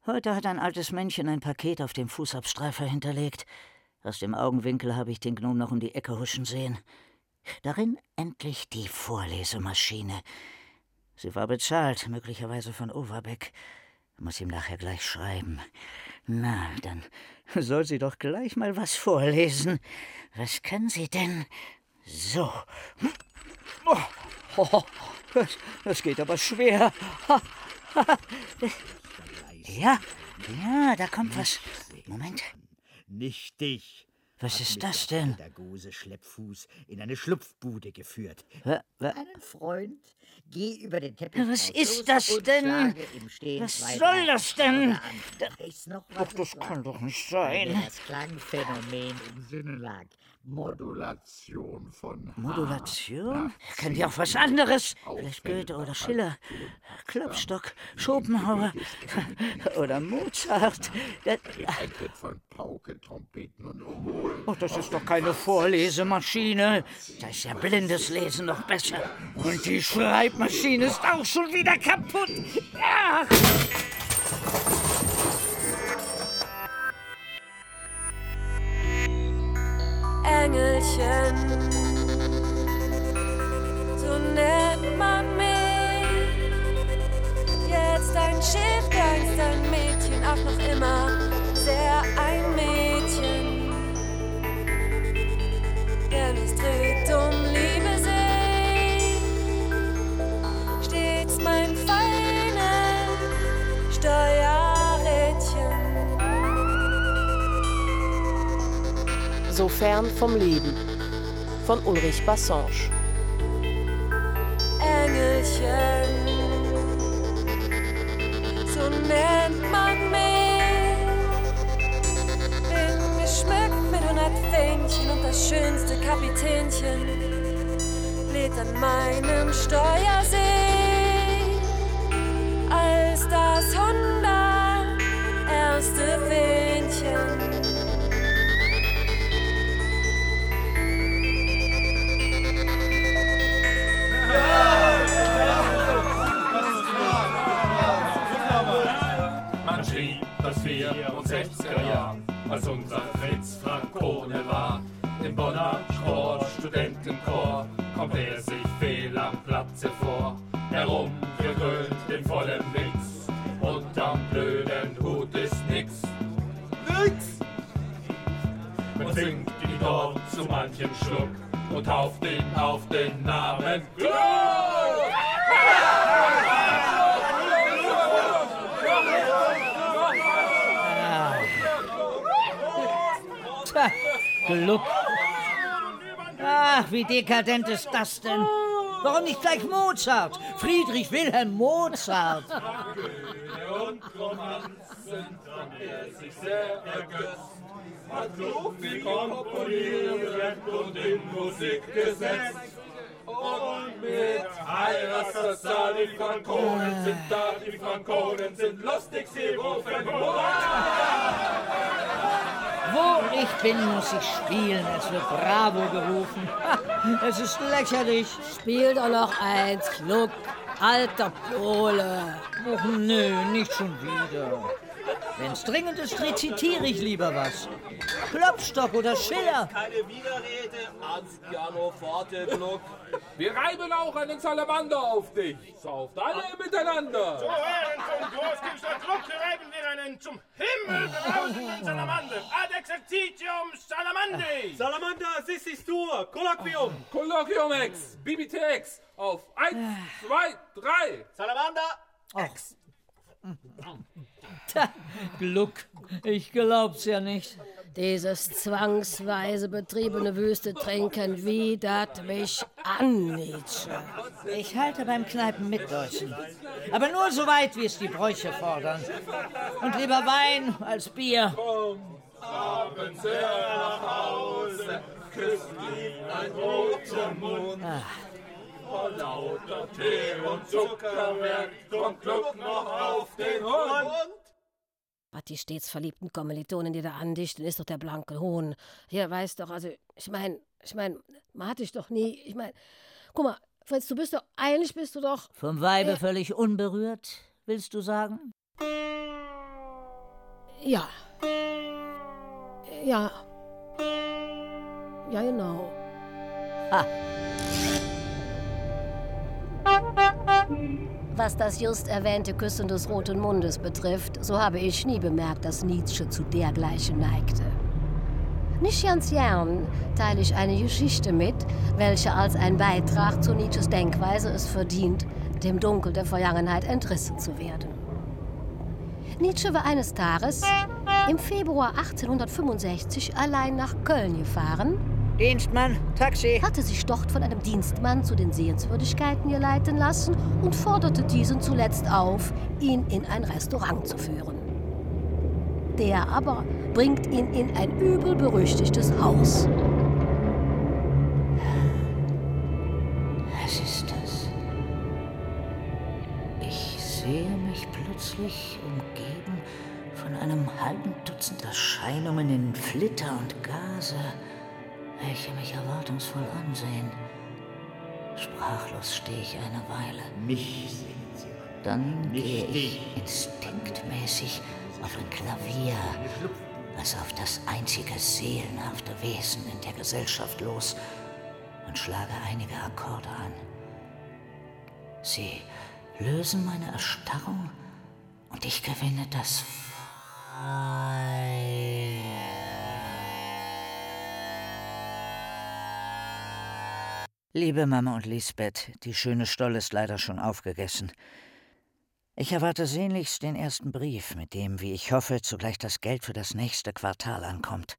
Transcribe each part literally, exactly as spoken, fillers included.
Heute hat ein altes Männchen ein Paket auf dem Fußabstreifer hinterlegt. Aus dem Augenwinkel habe ich den Gnom noch um die Ecke huschen sehen. Darin endlich die Vorlesemaschine. Sie war bezahlt, möglicherweise von Overbeck. Muss ihm nachher gleich schreiben. Na, dann soll sie doch gleich mal was vorlesen. Was kann sie denn? So. Oh, oh, das, das geht aber schwer. Ja, ja, da kommt was. Moment. Nicht dich. Was ist das denn? Der Gose Schleppfuß in eine Schlupfbude geführt. Wa, wa? Einen Freund, geh über den Teppich. Was ist das denn? Was soll das denn? Doch, das kann doch nicht sein. Das Klangphänomen im Sinne lag. Modulation von Modulation? Kennt ihr auch was anderes? Vielleicht Goethe oder Schiller, Klopstock, Schopenhauer oder Mozart. Das, von Pauke, Trompeten und Oboen. oh, das ist doch keine Vorlesemaschine. Da ist ja blindes Lesen noch besser. Und die Schreibmaschine ist auch schon wieder kaputt. Ach. Engelchen, so nennt man mich. Jetzt ein Schiff, einst ein Mädchen, auch noch immer sehr ein Mädchen. Denn es dreht um Liebe sich, stets mein feines Steuerrädchen. So fern vom Leben von Ulrich Bassange. Engelchen, so nennt man mich. Bin geschmückt mit hundert Fähnchen und das schönste Kapitänchen lädt an meinem Steuersee, als das hundert erste Fähnchen. Man schrieb das vierundsechziger Jahr, als unser Fritz Francone war. Im Bonner Sportstudentenchor kommt er sich fehl am Platze vor. Herumgegrölt den vollen Mix, unterm blöden Hut ist nix. Nix! Man singt ihn dort zu manchem Schluck und tauft ihn auf den Namen Gluck! Tja, Gluck. Ach, wie dekadent ist das denn? Warum nicht gleich Mozart? Friedrich Wilhelm Mozart. Und Romanzen, an der sich sehr ergötzt, hat so viel komponiert und in Musik gesetzt. Und mit Heiratsversahl, die Frankonen sind da, die Frankonen sind lustig, sie rufen Hurra! Wo ich bin, muss ich spielen. Es wird Bravo gerufen. Es ist lächerlich. Spiel doch noch eins, Gluck, alter Pole. Och nö, nicht schon wieder. Wenn's dringend ist, rezitiere ich lieber was. Klopstock oder Schiller. Keine Widerrede ans Pianoforte, Gluck. Wir reiben auch einen Salamander auf dich. Sauft alle miteinander. Zu Ehren von Großkünstler Gluck reiben wir einen zum Himmel brausenden Salamander. Ad exercitium salamandi. Salamander, assistis tuor, Kolloquium. Kolloquium ex, Bibitex. Auf eins, zwei, drei. Salamander, ex. Tja, Gluck, ich glaub's ja nicht. Dieses zwangsweise betriebene Wüste trinken widert mich an, Nietzsche. Ich halte beim Kneipen mit Deutschen. Aber nur so weit, wie es die Bräuche fordern. Und lieber Wein als Bier. Komm, abends her nach Hause, küsst lieb ein roter Mund. Ah. Vor lauter Tee und Zuckerwerk kommt Gluck noch auf den Hund. Was die stets verliebten Kommilitonen, die da andichten, ist doch der blanke Hohn. Hier, weißt doch, also, ich meine, ich meine, man hat dich doch nie, ich meine, guck mal, Fritz, du bist doch, eigentlich bist du doch... Vom Weibe äh, völlig unberührt, willst du sagen? Ja. Ja. Ja, genau. Ah. Was das just erwähnte Küssen des roten Mundes betrifft, so habe ich nie bemerkt, dass Nietzsche zu dergleichen neigte. Nicht ganz gern teile ich eine Geschichte mit, welche als ein Beitrag zu Nietzsches Denkweise es verdient, dem Dunkel der Vergangenheit entrissen zu werden. Nietzsche war eines Tages im Februar achtzehnhundertfünfundsechzig allein nach Köln gefahren. Dienstmann, Taxi. Hatte sich dort von einem Dienstmann zu den Sehenswürdigkeiten geleiten lassen und forderte diesen zuletzt auf, ihn in ein Restaurant zu führen. Der aber bringt ihn in ein übel berüchtigtes Haus. Was ist das? Ich sehe mich plötzlich umgeben von einem halben Dutzend Erscheinungen in Flitter und Gase, welche mich erwartungsvoll ansehen. Sprachlos stehe ich eine Weile. Mich sehen sie. Dann gehe ich instinktmäßig auf ein Klavier, als auf das einzige seelenhafte Wesen in der Gesellschaft los und schlage einige Akkorde an. Sie lösen meine Erstarrung und ich gewinne das Liebe Mama und Lisbeth, die schöne Stoll ist leider schon aufgegessen. Ich erwarte sehnlichst den ersten Brief, mit dem, wie ich hoffe, zugleich das Geld für das nächste Quartal ankommt.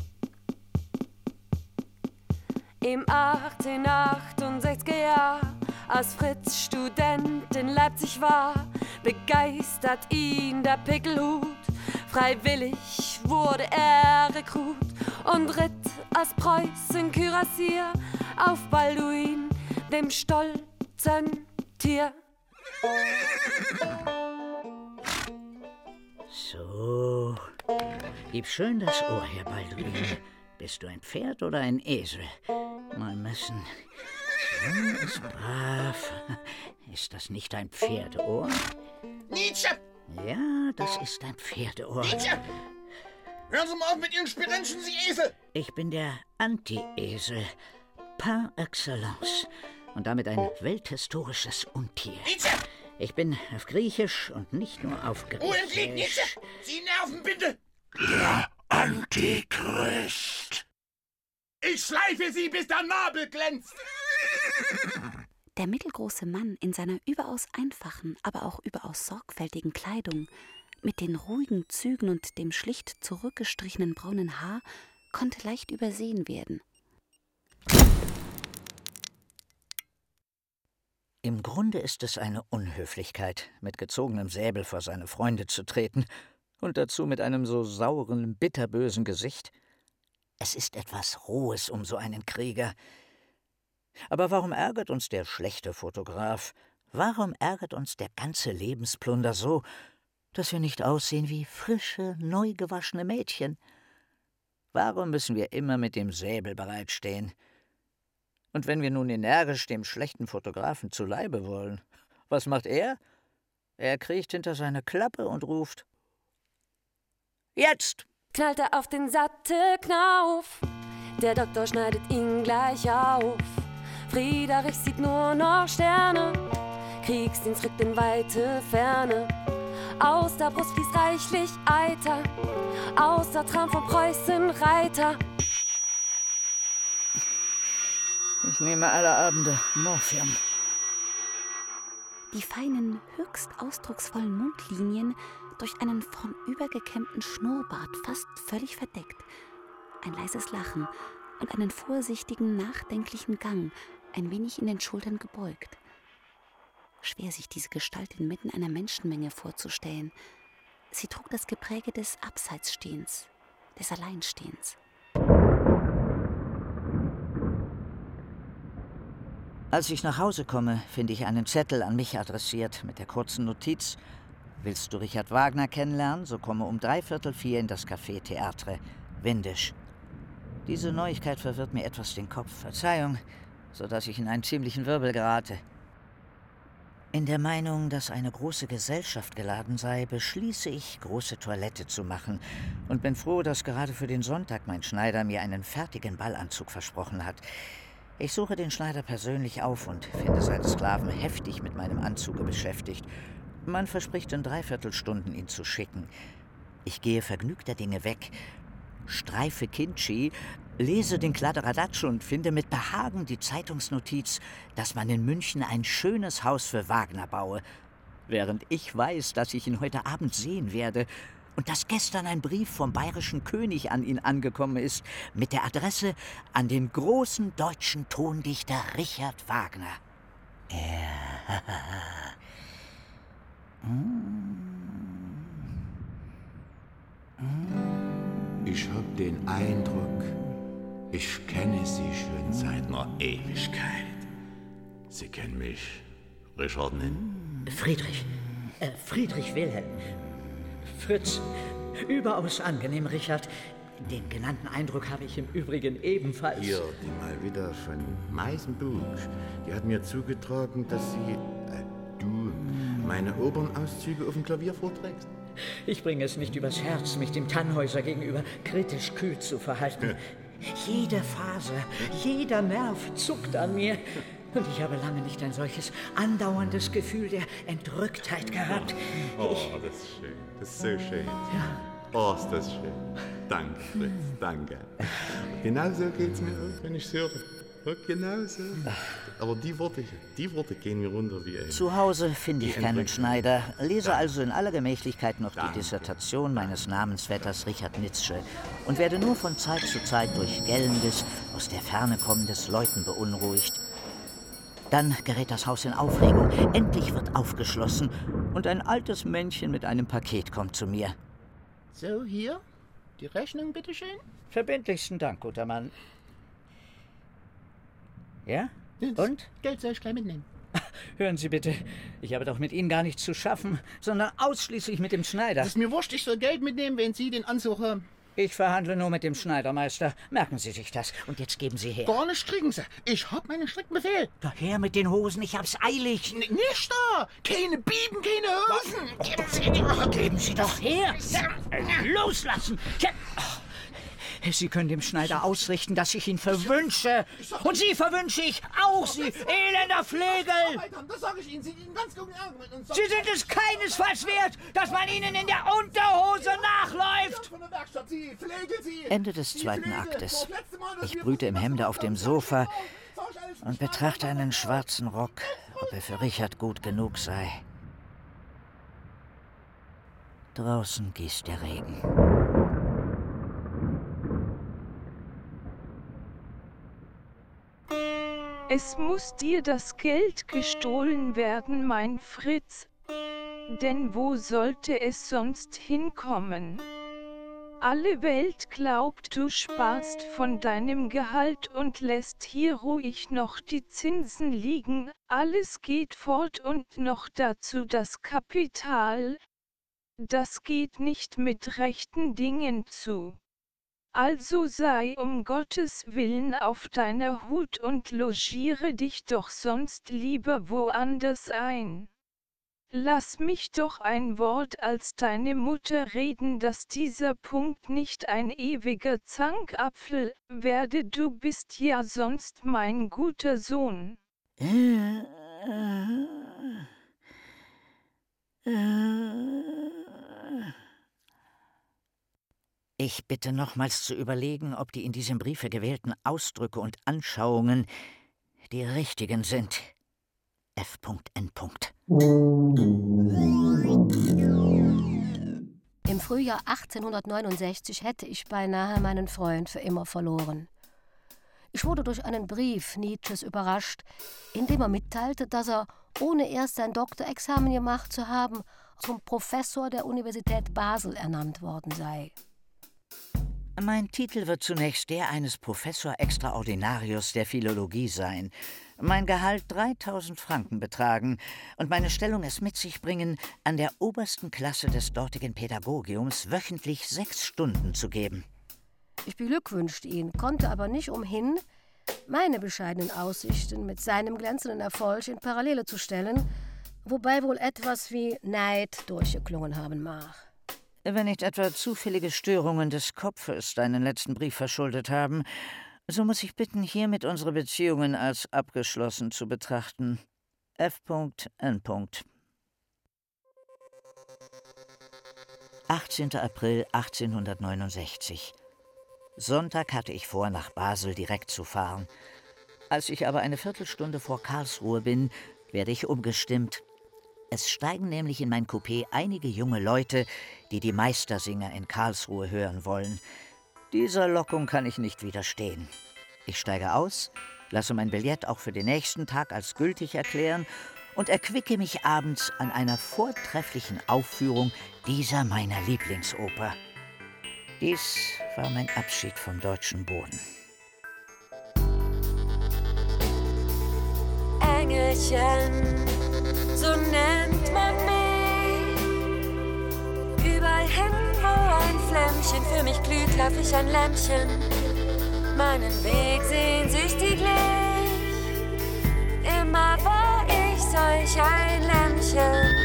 Im achtzehnhundertachtundsechziger Jahr, als Fritz Student in Leipzig war, begeistert ihn der Pickelhut. Freiwillig wurde er Rekrut und ritt als Preußen-Kürassier auf Balduin, dem stolzen Tier. So, gib schön das Ohr her, Balduin. Bist du ein Pferd oder ein Esel? Mal messen. So ist brav. Ist das nicht ein Pferdeohr? Nietzsche! Ja, das ist ein Pferdeohr. Nietzsche! Hören Sie mal auf mit Ihren Spirenzen, Sie Esel! Ich bin der Anti-Esel. Par excellence. Und damit ein welthistorisches Untier. Nietzsche! Ich bin auf Griechisch und nicht nur auf Griechisch. Ruhe im Glied, Nietzsche! Sie nerven bitte! Der Antichrist. Ich schleife Sie, bis der Nabel glänzt! Der mittelgroße Mann in seiner überaus einfachen, aber auch überaus sorgfältigen Kleidung, mit den ruhigen Zügen und dem schlicht zurückgestrichenen braunen Haar, konnte leicht übersehen werden. Im Grunde ist es eine Unhöflichkeit, mit gezogenem Säbel vor seine Freunde zu treten und dazu mit einem so sauren, bitterbösen Gesicht. Es ist etwas Rohes um so einen Krieger. Aber warum ärgert uns der schlechte Fotograf? Warum ärgert uns der ganze Lebensplunder so, dass wir nicht aussehen wie frische, neu gewaschene Mädchen? Warum müssen wir immer mit dem Säbel bereitstehen? Und wenn wir nun energisch dem schlechten Fotografen zu Leibe wollen, was macht er? Er kriecht hinter seine Klappe und ruft: Jetzt! Knallt er auf den Sattelknauf, der Doktor schneidet ihn gleich auf. Friederich sieht nur noch Sterne, Kriegsdienst rückt in weite Ferne. Aus der Brust fließt reichlich Eiter, aus der Traum von Preußen Reiter. Ich nehme alle Abende Morphium. Die feinen, höchst ausdrucksvollen Mundlinien durch einen vornübergekämmten Schnurrbart fast völlig verdeckt. Ein leises Lachen und einen vorsichtigen, nachdenklichen Gang, ein wenig in den Schultern gebeugt. Schwer, sich diese Gestalt inmitten einer Menschenmenge vorzustellen. Sie trug das Gepräge des Abseitsstehens, des Alleinstehens. Als ich nach Hause komme, finde ich einen Zettel an mich adressiert mit der kurzen Notiz: Willst du Richard Wagner kennenlernen, so komme um dreiviertel vier in das Café Theatre, Windisch. Diese Neuigkeit verwirrt mir etwas den Kopf, Verzeihung, sodass ich in einen ziemlichen Wirbel gerate. In der Meinung, dass eine große Gesellschaft geladen sei, beschließe ich, große Toilette zu machen und bin froh, dass gerade für den Sonntag mein Schneider mir einen fertigen Ballanzug versprochen hat. Ich suche den Schneider persönlich auf und finde seine Sklaven heftig mit meinem Anzuge beschäftigt. Man verspricht in Dreiviertelstunden, ihn zu schicken. Ich gehe vergnügter Dinge weg, streife Kinchi, lese den Kladderadatsch und finde mit Behagen die Zeitungsnotiz, dass man in München ein schönes Haus für Wagner baue, während ich weiß, dass ich ihn heute Abend sehen werde und dass gestern ein Brief vom bayerischen König an ihn angekommen ist, mit der Adresse an den großen deutschen Tondichter Richard Wagner. Ja. Ich hab den Eindruck, ich kenne Sie schon seit einer Ewigkeit. Sie kennen mich, Richard nennen? Friedrich. Äh, Friedrich Wilhelm. Fritz. Überaus angenehm, Richard. Den genannten Eindruck habe ich im Übrigen ebenfalls. Hier, die mal wieder von Meisenbuch. Die hat mir zugetragen, dass sie, äh, du, meine Opernauszüge auf dem Klavier vorträgst. Ich bringe es nicht übers Herz, mich dem Tannhäuser gegenüber kritisch kühl zu verhalten. Jede Faser, jeder Nerv zuckt an mir. Und ich habe lange nicht ein solches andauerndes Gefühl der Entrücktheit gehabt. Oh, das ist schön. Das ist so schön. Ja. Oh, ist das schön. Danke, Fritz, danke. Genau so geht's mir auch, wenn ich höre. Genau so. Aber die Worte, die Worte gehen mir runter wie ein... Zu Hause finde ich keinen Schneider, lese also in aller Gemächlichkeit noch die Dissertation meines Namensvetters Richard Nietzsche und werde nur von Zeit zu Zeit durch gellendes, aus der Ferne kommendes Läuten beunruhigt. Dann gerät das Haus in Aufregung, endlich wird aufgeschlossen und ein altes Männchen mit einem Paket kommt zu mir. So, hier, die Rechnung, bitteschön. Verbindlichsten Dank, guter Mann. Ja? Das Und? Geld soll ich gleich mitnehmen. Hören Sie bitte, ich habe doch mit Ihnen gar nichts zu schaffen, sondern ausschließlich mit dem Schneider. Das ist mir wurscht, ich soll Geld mitnehmen, wenn Sie den Anzug haben. Ich verhandle nur mit dem Schneidermeister. Merken Sie sich das. Und jetzt geben Sie her. Gar nicht stricken Sie. Ich hab meinen Strickenbefehl. Daher mit den Hosen, ich hab's eilig. N nicht da! Keine Bieben, keine Hosen! Was? Geben Sie, die, geben Sie doch her! Loslassen! Ja. Sie können dem Schneider ausrichten, dass ich ihn verwünsche. Und Sie verwünsche ich auch, Sie elender Flegel! Das sage ich Ihnen. Sie liegen ganz guten Ärger mit uns. Sie sind es keinesfalls wert, dass man Ihnen in der Unterhose nachläuft! Ende des zweiten Aktes. Ich brüte im Hemde auf dem Sofa und betrachte einen schwarzen Rock, ob er für Richard gut genug sei. Draußen gießt der Regen. Es muss dir das Geld gestohlen werden, mein Fritz. Denn wo sollte es sonst hinkommen? Alle Welt glaubt, du sparst von deinem Gehalt und lässt hier ruhig noch die Zinsen liegen. Alles geht fort und noch dazu das Kapital. Das geht nicht mit rechten Dingen zu. Also sei um Gottes Willen auf deiner Hut und logiere dich doch sonst lieber woanders ein. Lass mich doch ein Wort als deine Mutter reden, dass dieser Punkt nicht ein ewiger Zankapfel werde, du bist ja sonst mein guter Sohn. Äh, äh, äh. Ich bitte nochmals zu überlegen, ob die in diesem Briefe gewählten Ausdrücke und Anschauungen die richtigen sind. F N Im Frühjahr achtzehnhundertneunundsechzig hätte ich beinahe meinen Freund für immer verloren. Ich wurde durch einen Brief Nietzsches überrascht, in dem er mitteilte, dass er, ohne erst sein Doktorexamen gemacht zu haben, zum Professor der Universität Basel ernannt worden sei. Mein Titel wird zunächst der eines Professor Extraordinarius der Philologie sein, mein Gehalt dreitausend Franken betragen und meine Stellung es mit sich bringen, an der obersten Klasse des dortigen Pädagogiums wöchentlich sechs Stunden zu geben. Ich beglückwünschte ihn, konnte aber nicht umhin, meine bescheidenen Aussichten mit seinem glänzenden Erfolg in Parallele zu stellen, Wobei wohl etwas wie Neid durchgeklungen haben mag. Wenn nicht etwa zufällige Störungen des Kopfes deinen letzten Brief verschuldet haben, so muss ich bitten, hiermit unsere Beziehungen als abgeschlossen zu betrachten. F N achtzehnter April achtzehnhundertneunundsechzig. Sonntag hatte ich vor, nach Basel direkt zu fahren. Als ich aber eine Viertelstunde vor Karlsruhe bin, werde ich umgestimmt. Es steigen nämlich in mein Coupé einige junge Leute, die die Meistersinger in Karlsruhe hören wollen. Dieser Lockung kann ich nicht widerstehen. Ich steige aus, lasse mein Billett auch für den nächsten Tag als gültig erklären und erquicke mich abends an einer vortrefflichen Aufführung dieser meiner Lieblingsoper. Dies war mein Abschied vom deutschen Boden. Engelchen, so nennt man mich. Überall hin, wo ein Flämmchen für mich glüht, lauf ich ein Lämpchen. Meinen Weg sehnsüchtiglich. Immer war ich solch ein Lämpchen.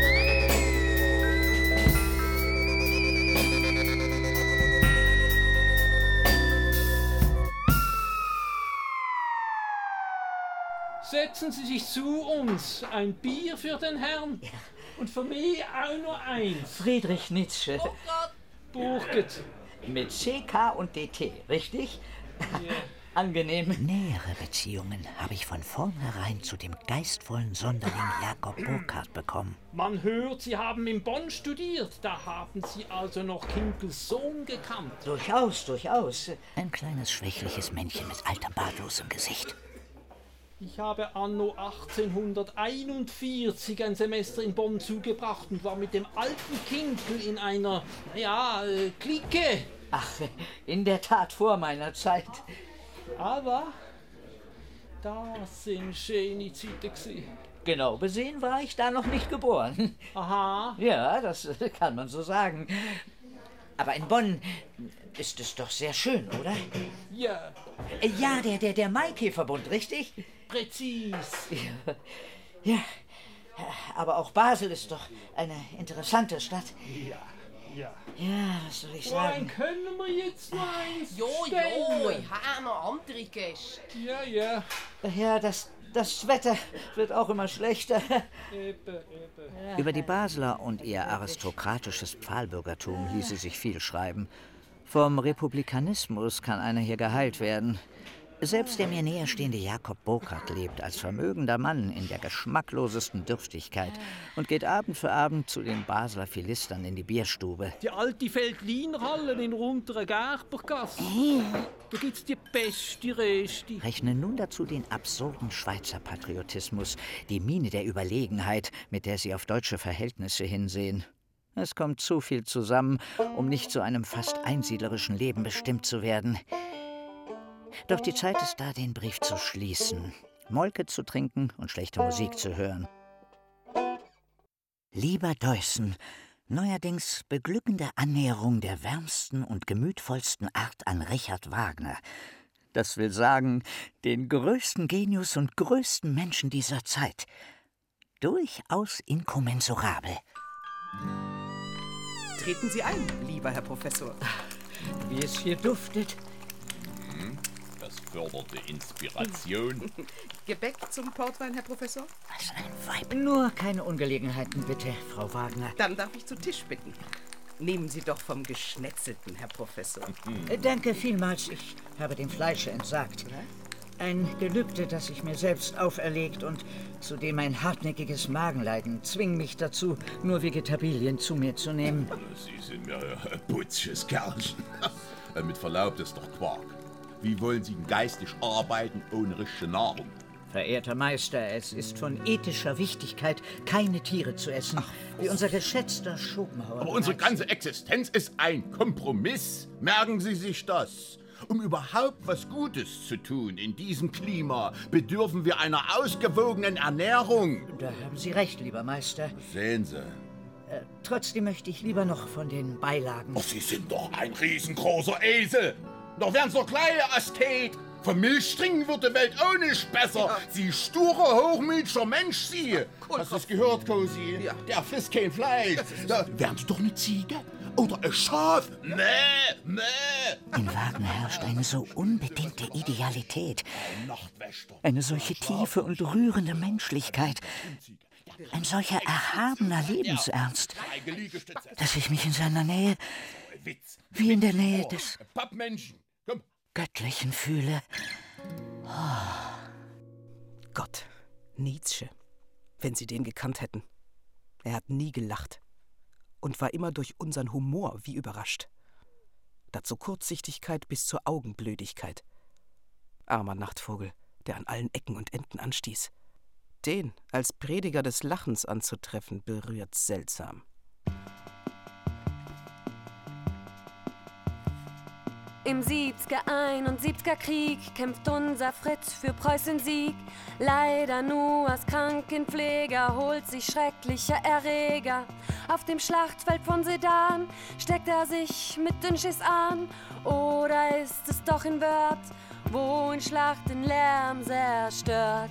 Setzen Sie sich zu uns. Ein Bier für den Herrn. Ja. Und für mich auch nur eins. Friedrich Nietzsche. Oh Gott. Burget. Mit C, K und D T, richtig? Yeah. Angenehm. Nähere Beziehungen habe ich von vornherein zu dem geistvollen Sonderling Jakob Burckhardt bekommen. Man hört, Sie haben in Bonn studiert. Da haben Sie also noch Kinkels Sohn gekannt. Durchaus, durchaus. Ein kleines, schwächliches Männchen mit altem, bartlosem Gesicht. Ich habe anno achtzehnhunderteinundvierzig ein Semester in Bonn zugebracht und war mit dem alten Kinkel in einer, naja, äh, Clique. Ach, in der Tat vor meiner Zeit. Aber das sind schöne Zeiten gewesen. Genau besehen war ich da noch nicht geboren. Aha. Ja, das kann man so sagen. Aber in Bonn ist es doch sehr schön, oder? Ja. Ja, der, der, der Maikäferbund, richtig? Präzis. Ja. Ja, aber auch Basel ist doch eine interessante Stadt. Ja, ja. Ja, was soll ich sagen? Dann können wir jetzt mal eins Jo, jo, ich habe noch andere Gäste. Ja, ja. Ja, das, das Wetter wird auch immer schlechter. Eben, eben. Über die Basler und ihr aristokratisches Pfahlbürgertum ließe sich viel schreiben. Vom Republikanismus kann einer hier geheilt werden. Selbst der mir näherstehende Jakob Burckhardt lebt als vermögender Mann in der geschmacklosesten Dürftigkeit und geht Abend für Abend zu den Basler Philistern in die Bierstube. Die alte Feldlinhalle in unteren Gerbergasse. Da gibt's die beste Reste. Rechne nun dazu den absurden Schweizer Patriotismus, die Miene der Überlegenheit, mit der sie auf deutsche Verhältnisse hinsehen. Es kommt zu viel zusammen, um nicht zu einem fast einsiedlerischen Leben bestimmt zu werden. Doch die Zeit ist da, den Brief zu schließen, Molke zu trinken und schlechte Musik zu hören. Lieber Deussen, neuerdings beglückende Annäherung der wärmsten und gemütvollsten Art an Richard Wagner. Das will sagen, den größten Genius und größten Menschen dieser Zeit. Durchaus inkommensurabel. Treten Sie ein, lieber Herr Professor. Wie es hier duftet. Das förderte Inspiration. Gebäck zum Portwein, Herr Professor? Was ein Weib. Nur keine Ungelegenheiten, bitte, Frau Wagner. Dann darf ich zu Tisch bitten. Nehmen Sie doch vom Geschnetzelten, Herr Professor. Äh, danke vielmals. Ich habe dem Fleische entsagt. Ein Gelübde, das ich mir selbst auferlegt und zudem ein hartnäckiges Magenleiden zwingen mich dazu, nur Vegetabilien zu mir zu nehmen. Sie sind mir ein putzsches Kerlchen. Mit Verlaub, das ist doch Quark. Wie wollen Sie geistig arbeiten ohne richtige Nahrung? Verehrter Meister, es ist von ethischer Wichtigkeit, keine Tiere zu essen, Ach, wie unser geschätzter Schopenhauer. Aber unsere ganze Existenz ist ein Kompromiss. Merken Sie sich das? Um überhaupt was Gutes zu tun in diesem Klima, bedürfen wir einer ausgewogenen Ernährung. Da haben Sie recht, lieber Meister. Sehen Sie. Äh, trotzdem möchte ich lieber noch von den Beilagen... Oh, Sie sind doch ein riesengroßer Esel. Doch wären's doch kleine Ästhet. Von Milch trinken wird die Welt auch nicht besser. Ja. Sie sture, hochmütiger Mensch, Sie. Cool. Hast du das gehört, Cosi? Ja. Der frisst kein Fleisch. Da wären Sie doch eine Ziege oder ein Schaf. Mäh, mäh. In Wagner herrscht eine so unbedingte Idealität. Eine solche tiefe und rührende Menschlichkeit. Ein solcher erhabener Lebensernst, dass ich mich in seiner Nähe, wie in der Nähe des Göttlichen fühle. Oh. Gott, Nietzsche, wenn Sie den gekannt hätten. Er hat nie gelacht und war immer durch unseren Humor wie überrascht. Dazu Kurzsichtigkeit bis zur Augenblödigkeit. Armer Nachtvogel, der an allen Ecken und Enden anstieß. Den als Prediger des Lachens anzutreffen, berührt seltsam. Im siebziger Krieg kämpft unser Fritz für Preußen Sieg. Leider nur als Krankenpfleger holt sich schrecklicher Erreger. Auf dem Schlachtfeld von Sedan steckt er sich mit den Schiss an. Oder ist es doch in Wörth, wo in Schlachten Lärm zerstört?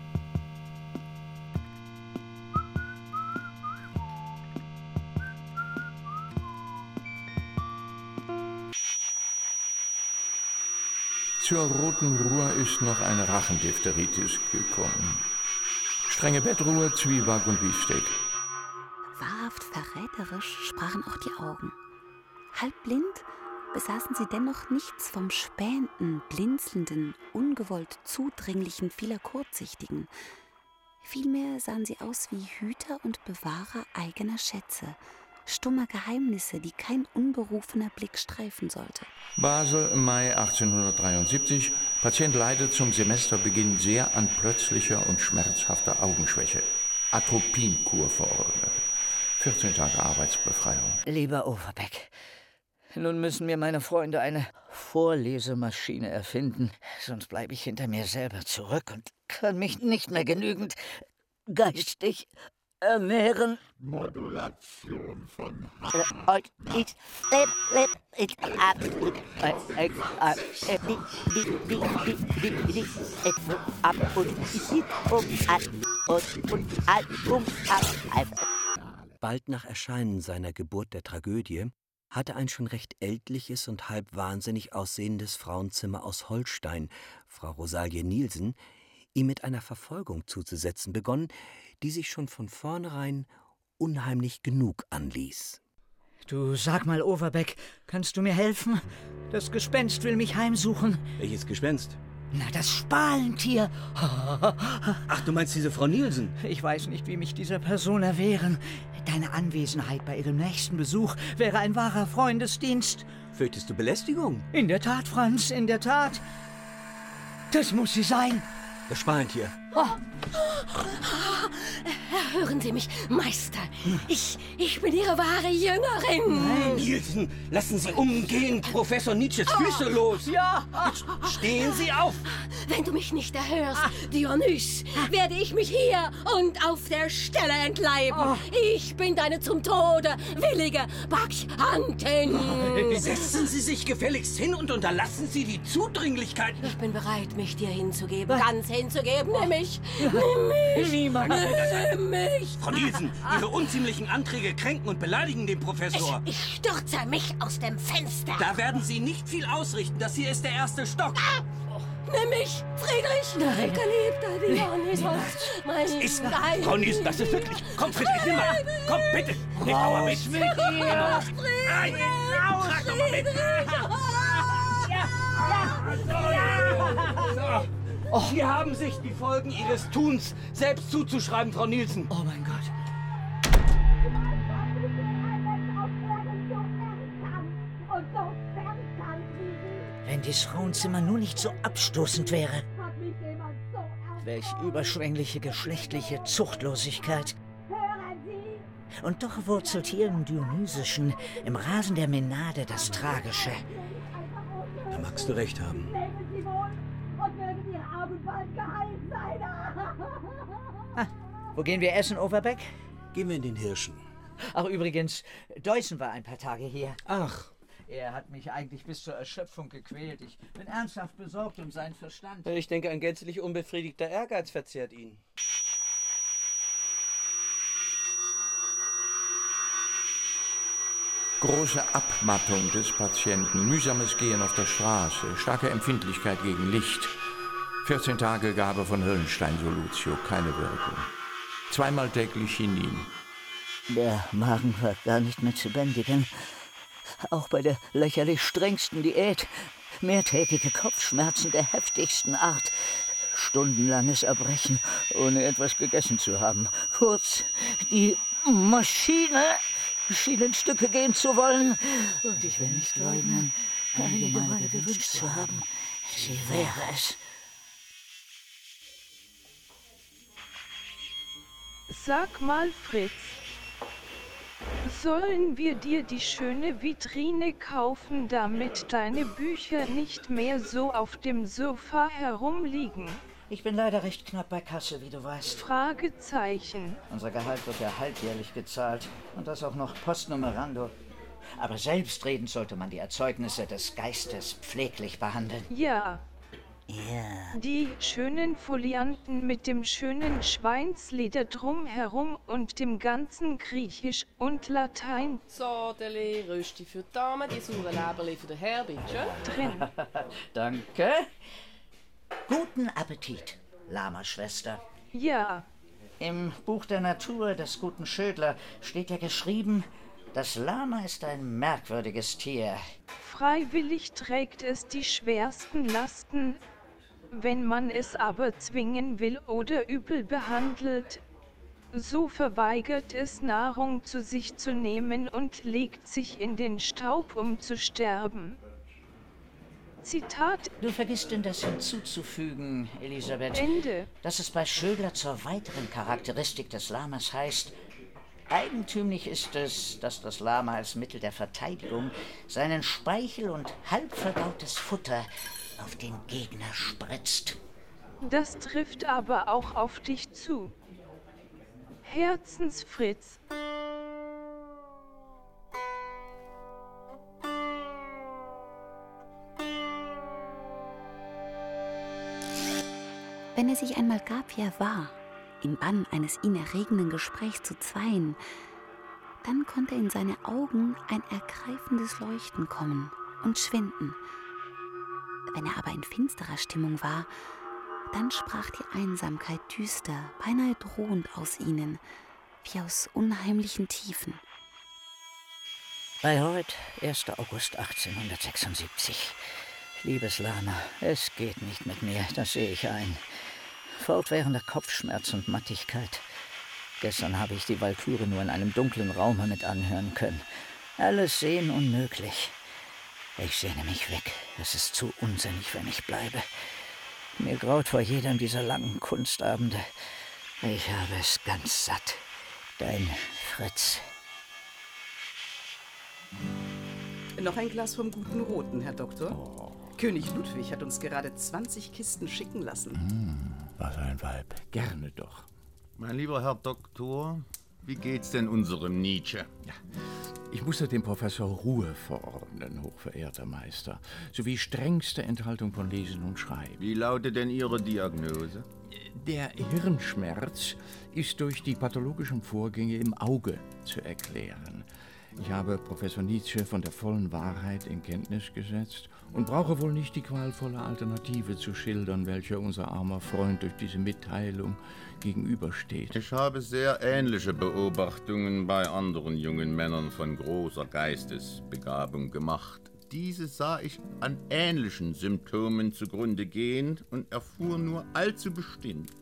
Zur Roten Ruhr ist noch eine Rachendiphtheritis gekommen. Strenge Bettruhe, Zwieback und Beefsteak. Wahrhaft verräterisch sprachen auch die Augen. Halbblind besaßen sie dennoch nichts vom spähenden, blinzelnden, ungewollt zudringlichen vieler Kurzsichtigen. Vielmehr sahen sie aus wie Hüter und Bewahrer eigener Schätze, stummer Geheimnisse, die kein unberufener Blick streifen sollte. Basel, Mai achtzehnhundertdreiundsiebzig. Patient leidet zum Semesterbeginn sehr an plötzlicher und schmerzhafter Augenschwäche. Atropinkur verordnet. vierzehn Tage Arbeitsbefreiung. Lieber Overbeck, nun müssen mir meine Freunde eine Vorlesemaschine erfinden. Sonst bleibe ich hinter mir selber zurück und kann mich nicht mehr genügend geistig ernähren. Modulation von Bald nach Erscheinen seiner Geburt der Tragödie hatte ein schon recht ältliches und halb wahnsinnig aussehendes Frauenzimmer aus Holstein, Frau Rosalie Nielsen, ihm mit einer Verfolgung zuzusetzen begonnen, die sich schon von vornherein unheimlich genug anließ. Du, sag mal, Overbeck, kannst du mir helfen? Das Gespenst will mich heimsuchen. Welches Gespenst? Na, das Spalentier. Ach, du meinst diese Frau Nielsen? Ich weiß nicht, wie mich dieser Person erwehren. Deine Anwesenheit bei ihrem nächsten Besuch wäre ein wahrer Freundesdienst. Fürchtest du Belästigung? In der Tat, Franz, in der Tat. Das muss sie sein. Das Spalentier. Oh. Hören Sie mich, Meister. Ich, ich bin Ihre wahre Jüngerin. Nein. Nielsen, lassen Sie umgehen Professor Nietzsches Füße oh. los. Ja. Jetzt stehen Sie auf. Wenn du mich nicht erhörst, Dionys, werde ich mich hier und auf der Stelle entleiben. Oh. Ich bin deine zum Tode willige Bacchantin. Setzen Sie sich gefälligst hin und unterlassen Sie die Zudringlichkeiten. Ich bin bereit, mich dir hinzugeben, ganz hinzugeben. Nimm mich, nimm mich, Niemand. nimm mich. Frau Nielsen, Ihre unziemlichen Anträge kränken und beleidigen den Professor. Ich, ich stürze mich aus dem Fenster. Da werden Sie nicht viel ausrichten. Das hier ist der erste Stock. Ah! Nimm mich, Friedrich! Nein. Geliebter Dionysos! Mein ist, Nein! Frau Nielsen, das ist wirklich... Komm, Friedrich, nimm mal! Komm, bitte! Nimm mal mit! mit ihr! Nein! Trag doch mal mit! Ja! Oh. Sie haben sich die Folgen Ihres Tuns selbst zuzuschreiben, Frau Nielsen. Oh mein Gott. Wenn dies Frauenzimmer nur nicht so abstoßend wäre. Welch überschwängliche geschlechtliche Zuchtlosigkeit. Und doch wurzelt hier im Dionysischen, im Rasen der Menade, das Tragische. Da magst du recht haben. Ah, wo gehen wir essen, Overbeck? Gehen wir in den Hirschen. Ach, übrigens, Deussen war ein paar Tage hier. Ach. Er hat mich eigentlich bis zur Erschöpfung gequält. Ich bin ernsthaft besorgt um seinen Verstand. Ich denke, ein gänzlich unbefriedigter Ehrgeiz verzehrt ihn. Große Abmattung des Patienten, mühsames Gehen auf der Straße, starke Empfindlichkeit gegen Licht. vierzehn Tage Gabe von Höllenstein-Solutio, keine Wirkung. Zweimal täglich Chinin. Der Magen war gar nicht mehr zu bändigen. Auch bei der lächerlich strengsten Diät. Mehrtägige Kopfschmerzen der heftigsten Art. Stundenlanges Erbrechen, ohne etwas gegessen zu haben. Kurz, die Maschine schien in Stücke gehen zu wollen. Und ich will nicht leugnen, einige Male gewünscht zu haben, sie wäre es. Sag mal, Fritz. Sollen wir dir die schöne Vitrine kaufen, damit deine Bücher nicht mehr so auf dem Sofa herumliegen? Ich bin leider recht knapp bei Kasse, wie du weißt. Fragezeichen. Unser Gehalt wird ja halbjährlich gezahlt. Und das auch noch post numerando. Aber selbstredend sollte man die Erzeugnisse des Geistes pfleglich behandeln. Ja. Ja. Die schönen Folianten mit dem schönen Schweinsleder drumherum und dem ganzen Griechisch und Latein. Sodeli, Rösti für die Dame, die sauren Leberli für den Herr, bitte. Drin. Danke. Guten Appetit, Lama-Schwester. Ja. Im Buch der Natur des guten Schödler steht ja geschrieben, das Lama ist ein merkwürdiges Tier. Freiwillig trägt es die schwersten Lasten. Wenn man es aber zwingen will oder übel behandelt, so verweigert es Nahrung zu sich zu nehmen und legt sich in den Staub, um zu sterben. Zitat. Du vergisst indes hinzuzufügen, Elisabeth, Ende. dass es bei Schödler zur weiteren Charakteristik des Lamas heißt, eigentümlich ist es, dass das Lama als Mittel der Verteidigung seinen Speichel und halbverdautes Futter auf den Gegner spritzt. Das trifft aber auch auf dich zu. Herzensfritz. Wenn er sich einmal gab, wie er war, im Bann eines ihn erregenden Gesprächs zu zweien, dann konnte in seine Augen ein ergreifendes Leuchten kommen und schwinden. Wenn er aber in finsterer Stimmung war, dann sprach die Einsamkeit düster, beinahe drohend aus ihnen, wie aus unheimlichen Tiefen. Bei heute, erster August achtzehnhundertsechsundsiebzig. Liebes Lama, es geht nicht mit mir, das sehe ich ein. Fortwährender Kopfschmerz und Mattigkeit. Gestern habe ich die Walküre nur in einem dunklen Raume mit anhören können. Alles sehen unmöglich. Ich sehne mich weg. Es ist zu unsinnig, wenn ich bleibe. Mir graut vor jedem dieser langen Kunstabende. Ich habe es ganz satt. Dein Fritz. Noch ein Glas vom guten Roten, Herr Doktor. Oh. König Ludwig hat uns gerade zwanzig Kisten schicken lassen. Mm, was ein Weib. Gerne doch. Mein lieber Herr Doktor, wie geht's denn unserem Nietzsche? Ja, ich musste dem Professor Ruhe verordnen, hochverehrter Meister, sowie strengste Enthaltung von Lesen und Schreiben. Wie lautet denn Ihre Diagnose? Der Hirnschmerz ist durch die pathologischen Vorgänge im Auge zu erklären. Ich habe Professor Nietzsche von der vollen Wahrheit in Kenntnis gesetzt und brauche wohl nicht die qualvolle Alternative zu schildern, welcher unser armer Freund durch diese Mitteilung gegenübersteht. Ich habe sehr ähnliche Beobachtungen bei anderen jungen Männern von großer Geistesbegabung gemacht. Diese sah ich an ähnlichen Symptomen zugrunde gehen und erfuhr nur allzu bestimmt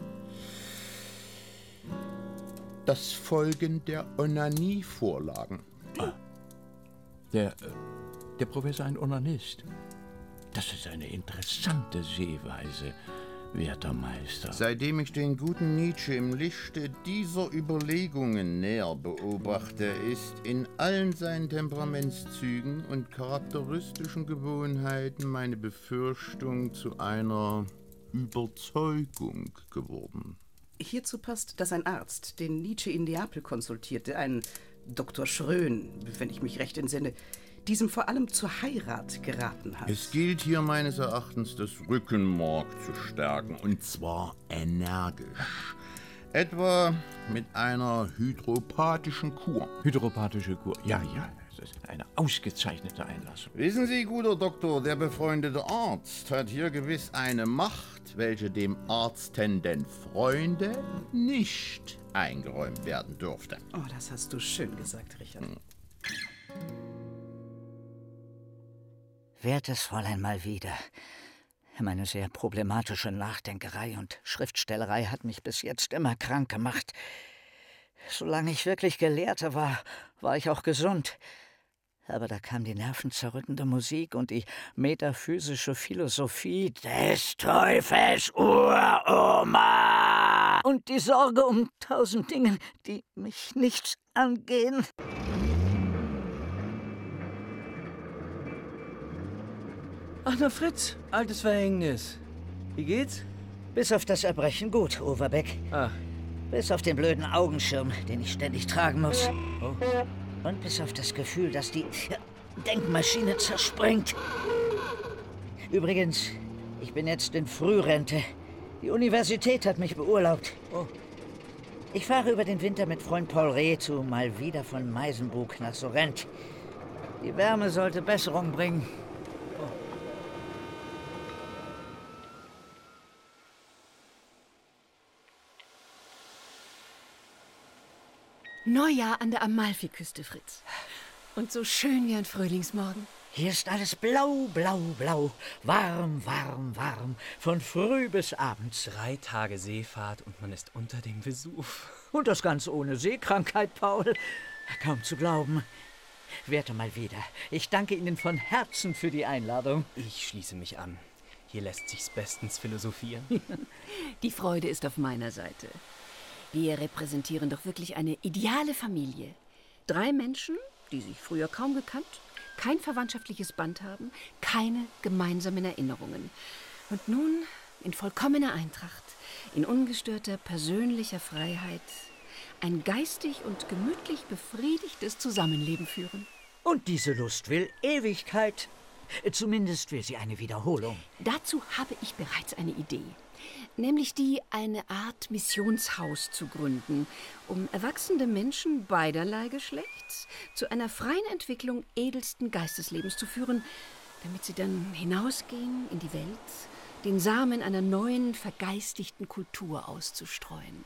das Folgen der Onanie-Vorlagen. Ah, der, der Professor ein Onanist. Das ist eine interessante Sehweise, werter Meister. Seitdem ich den guten Nietzsche im Lichte dieser Überlegungen näher beobachte, ist in allen seinen Temperamentszügen und charakteristischen Gewohnheiten meine Befürchtung zu einer Überzeugung geworden. Hierzu passt, dass ein Arzt, den Nietzsche in Neapel konsultierte, ein Doktor Schrön, wenn ich mich recht entsinne, diesem vor allem zur Heirat geraten hat. Es gilt hier meines Erachtens, das Rückenmark zu stärken, und zwar energisch. Etwa mit einer hydropathischen Kur. Hydropathische Kur, ja, ja. Das ist eine ausgezeichnete Einlassung. Wissen Sie, guter Doktor, der befreundete Arzt hat hier gewiss eine Macht, welche dem arztenden Freunde nicht eingeräumt werden dürfte. Oh, das hast du schön gesagt, Richard. Hm. Wertes Fräulein Malvida, meine sehr problematische Nachdenkerei und Schriftstellerei hat mich bis jetzt immer krank gemacht. Solange ich wirklich Gelehrte war, war ich auch gesund. Aber da kam die nervenzerrückende Musik und die metaphysische Philosophie des Teufels Uroma und die Sorge um tausend Dinge, die mich nichts angehen. Ach na Fritz, altes Verhängnis. Wie geht's? Bis auf das Erbrechen gut, Overbeck. Ah. Bis auf den blöden Augenschirm, den ich ständig tragen muss. Oh. Und bis auf das Gefühl, dass die Denkmaschine zerspringt. Übrigens, ich bin jetzt in Frührente. Die Universität hat mich beurlaubt. Oh. Ich fahre über den Winter mit Freund Paul Reh zu Malvida von Meisenbug nach Sorrent. Die Wärme sollte Besserung bringen. Neujahr an der Amalfiküste, Fritz. Und so schön wie ein Frühlingsmorgen. Hier ist alles blau, blau, blau. Warm, warm, warm. Von früh bis abends. Drei Tage Seefahrt und man ist unter dem Vesuv. Und das Ganze ohne Seekrankheit, Paul. Kaum zu glauben. Werte Malvida, ich danke Ihnen von Herzen für die Einladung. Ich schließe mich an. Hier lässt sich's bestens philosophieren. Die Freude ist auf meiner Seite. Wir repräsentieren doch wirklich eine ideale Familie. Drei Menschen, die sich früher kaum gekannt, kein verwandtschaftliches Band haben, keine gemeinsamen Erinnerungen. Und nun in vollkommener Eintracht, in ungestörter persönlicher Freiheit, ein geistig und gemütlich befriedigtes Zusammenleben führen. Und diese Lust will Ewigkeit. Zumindest will sie eine Wiederholung. Dazu habe ich bereits eine Idee. Nämlich die, eine Art Missionshaus zu gründen, um erwachsene Menschen beiderlei Geschlechts zu einer freien Entwicklung edelsten Geisteslebens zu führen, damit sie dann hinausgehen in die Welt, den Samen einer neuen, vergeistigten Kultur auszustreuen.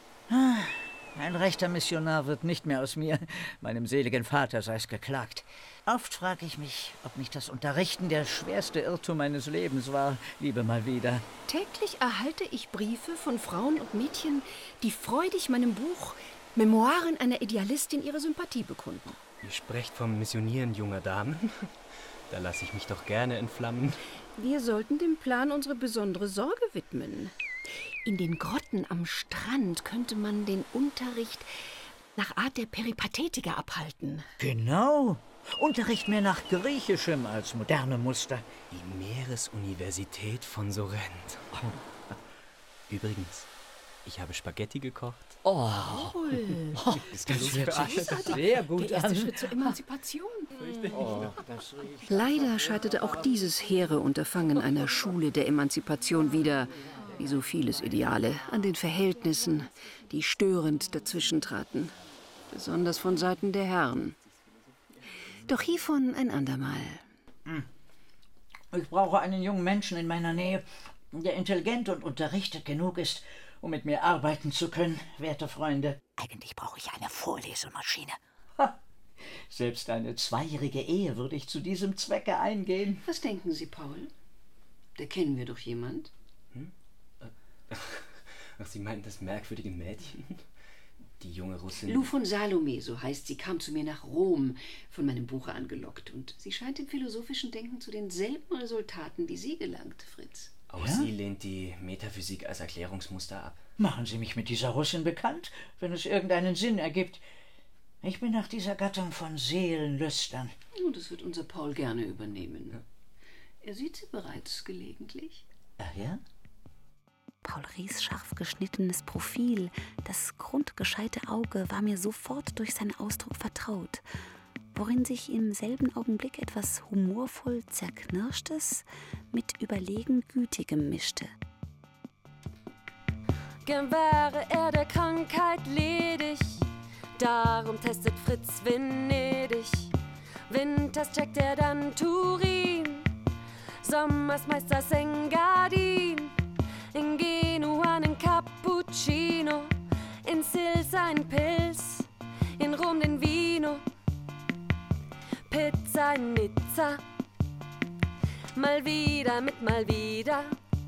Ein rechter Missionar wird nicht mehr aus mir. Meinem seligen Vater sei es geklagt. Oft frage ich mich, ob nicht das Unterrichten der schwerste Irrtum meines Lebens war, liebe Malvida. Täglich erhalte ich Briefe von Frauen und Mädchen, die freudig meinem Buch Memoiren einer Idealistin ihre Sympathie bekunden. Ihr sprecht vom Missionieren junger Damen? Da lasse ich mich doch gerne entflammen. Wir sollten dem Plan unsere besondere Sorge widmen. In den Grotten am Strand könnte man den Unterricht nach Art der Peripathetiker abhalten. Genau. Unterricht mehr nach Griechischem als moderne Muster. Die Meeresuniversität von Sorrent. Oh. Übrigens, ich habe Spaghetti gekocht. Oh, oh. Das, das hört sich sehr gut der erste an. Schritt zur Emanzipation. Oh, Leider scheiterte auch dieses hehre Unterfangen einer Schule der Emanzipation wieder, wie so vieles Ideale, an den Verhältnissen, die störend dazwischentraten. Besonders von Seiten der Herren. Doch hiervon ein andermal. Ich brauche einen jungen Menschen in meiner Nähe, der intelligent und unterrichtet genug ist, um mit mir arbeiten zu können, werte Freunde. Eigentlich brauche ich eine Vorlesemaschine. Ha. Selbst eine zweijährige Ehe würde ich zu diesem Zwecke eingehen. Was denken Sie, Paul? Da kennen wir doch jemand. Hm? Ach, Sie meinten das merkwürdige Mädchen? Die junge Russin... Lou von Salome, so heißt sie, kam zu mir nach Rom, von meinem Buche angelockt. Und sie scheint im philosophischen Denken zu denselben Resultaten, die Sie gelangt, Fritz. Auch ja? Sie lehnt die Metaphysik als Erklärungsmuster ab. Machen Sie mich mit dieser Russin bekannt, wenn es irgendeinen Sinn ergibt. Ich bin nach dieser Gattung von Seelenlüstern. Oh, das wird unser Paul gerne übernehmen. Ja. Er sieht sie bereits gelegentlich. Ach ja? Paul Rehs scharf geschnittenes Profil, das grundgescheite Auge war mir sofort durch seinen Ausdruck vertraut. worin sich im selben Augenblick etwas humorvoll Zerknirschtes mit überlegen Gütigem mischte. Gern wäre er der Krankheit ledig, darum testet Fritz Venedig. Winters checkt er dann Turin, Sommers Meister Engadin, in Genua einen Cappuccino, in Sils ein Pilz, in Rom den Vino, Pizza in Nizza, mal wieder mit mal wieder,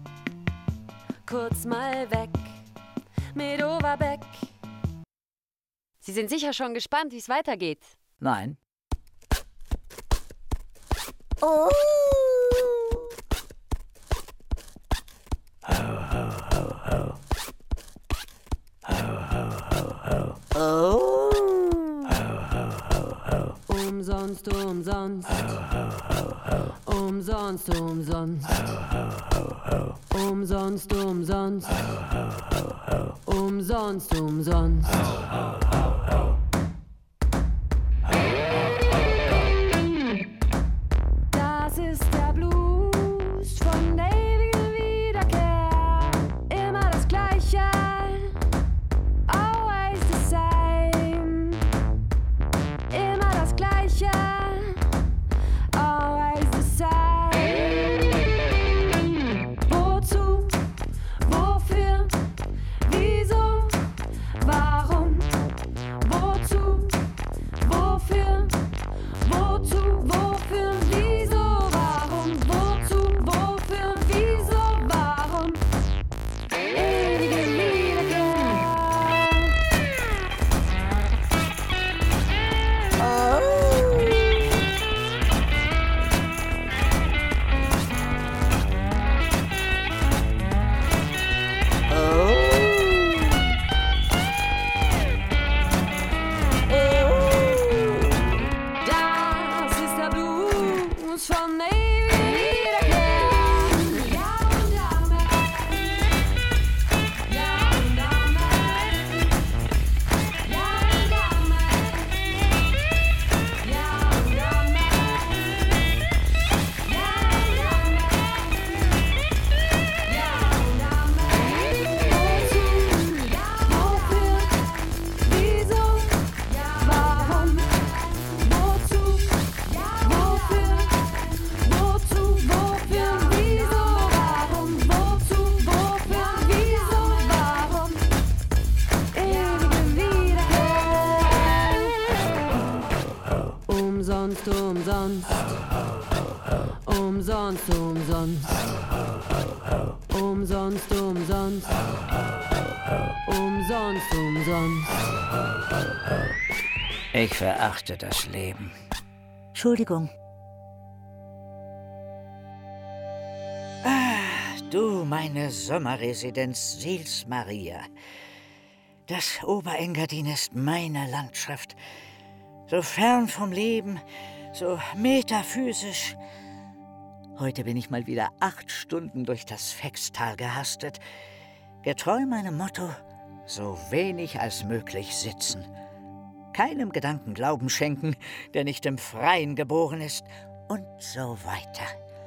kurz mal weg mit Overbeck. Sie sind sicher schon gespannt, wie es weitergeht. Nein. Oh! Ho, ho, ho, ho. Ho, ho, ho, ho. Oh! Ho, ho, ho, ho. Umsonst, umsonst. Ho, ho, ho, ho. Umsonst, umsonst. Ho, ho, ho, ho. Umsonst, umsonst. Ho, ho, ho, ho. Umsonst, umsonst. Ho, ho, ho, ho. Das ist der Blues von der ewigen Wiederkehr. Immer das Gleiche, always the same. Immer das Gleiche, always the same. Wozu, wofür, wieso, warum? Wozu, wofür, wozu, wofür, wieso, warum? Wozu, wofür, wieso, warum? Ewige Wiederkehr. Das ist der Blues von der ewigen Wiederkehr. Ja und Amen. Ja und Amen. Ja und Amen. Ja und Amen. Ja und Amen. Ja und Amen. Wozu, wofür, wieso, warum? Wozu, wofür, wozu, wofür, wieso, warum? Wozu, wofür, wieso, warum? Ewige Wiederkehr. Umsonst, umsonst. Umsonst, umsonst. Umsonst, umsonst. Umsonst, umsonst. Ich verachte das Leben. Entschuldigung. Ah, du, meine Sommerresidenz Sils Maria. Das Oberengadin ist meine Landschaft. So fern vom Leben, so metaphysisch. Heute bin ich mal wieder acht Stunden durch das Fextal gehastet. Getreu meinem Motto, so wenig als möglich sitzen. Keinem Gedanken Glauben schenken, der nicht im Freien geboren ist, und so weiter.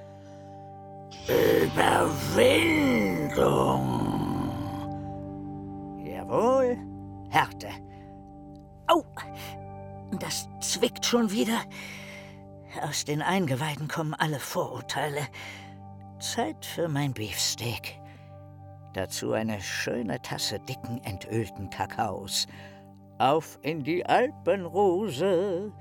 Überwindung. Jawohl, Härte. Au, das zwickt schon wieder. Aus den Eingeweiden kommen alle Vorurteile. Zeit für mein Beefsteak. Dazu eine schöne Tasse dicken, entölten Kakaos. Auf in die Alpenrose.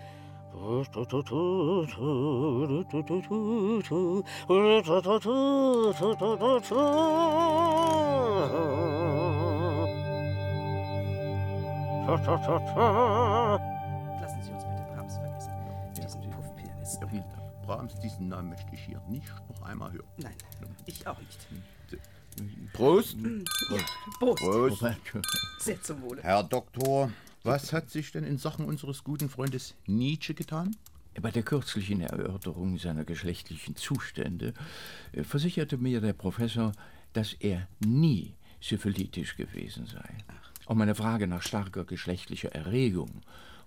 Lassen Sie uns bitte Brahms vergessen. Diesen Puffpianisten. Brahms, diesen Namen möchte ich hier nicht noch einmal hören. Nein, ich auch nicht. Prost. Ja, Prost. Prost. Sehr zum Wohle. Herr Doktor, was hat sich denn in Sachen unseres guten Freundes Nietzsche getan? Bei der kürzlichen Erörterung seiner geschlechtlichen Zustände äh, versicherte mir der Professor, dass er nie syphilitisch gewesen sei. Auf meine Frage nach starker geschlechtlicher Erregung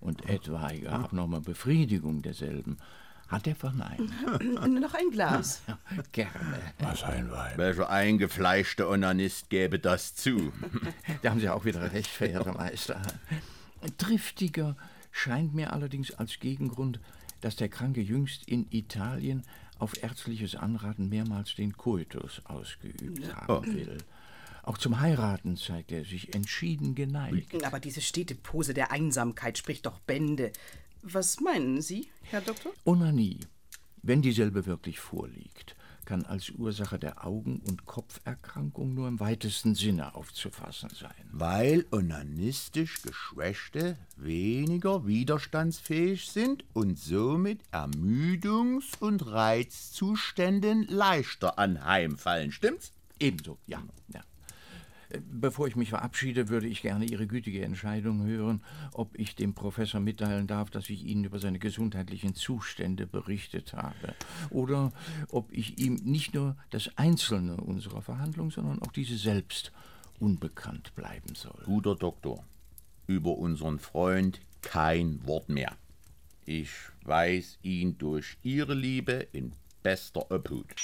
und etwaige abnorme Befriedigung derselben hat er verneint. Noch ein Glas. Gerne. Was ein Weib. Welcher eingefleischte Onanist gäbe das zu? Da haben Sie auch wieder recht, verehrter Meister. Triftiger scheint mir allerdings als Gegengrund, dass der Kranke jüngst in Italien auf ärztliches Anraten mehrmals den Coitus ausgeübt haben will. Auch zum Heiraten zeigt er sich entschieden geneigt. Aber diese stete Pose der Einsamkeit spricht doch Bände. Was meinen Sie, Herr Doktor? Onanie, wenn dieselbe wirklich vorliegt, kann als Ursache der Augen- und Kopferkrankung nur im weitesten Sinne aufzufassen sein. Weil onanistisch Geschwächte weniger widerstandsfähig sind und somit Ermüdungs- und Reizzuständen leichter anheimfallen, stimmt's? Ebenso, ja. ja. Bevor ich mich verabschiede, würde ich gerne Ihre gütige Entscheidung hören, ob ich dem Professor mitteilen darf, dass ich Ihnen über seine gesundheitlichen Zustände berichtet habe. Oder ob ich ihm nicht nur das Einzelne unserer Verhandlung, sondern auch diese selbst unbekannt bleiben soll. Guter Doktor, über unseren Freund kein Wort mehr. Ich weiß ihn durch Ihre Liebe in bester Obhut.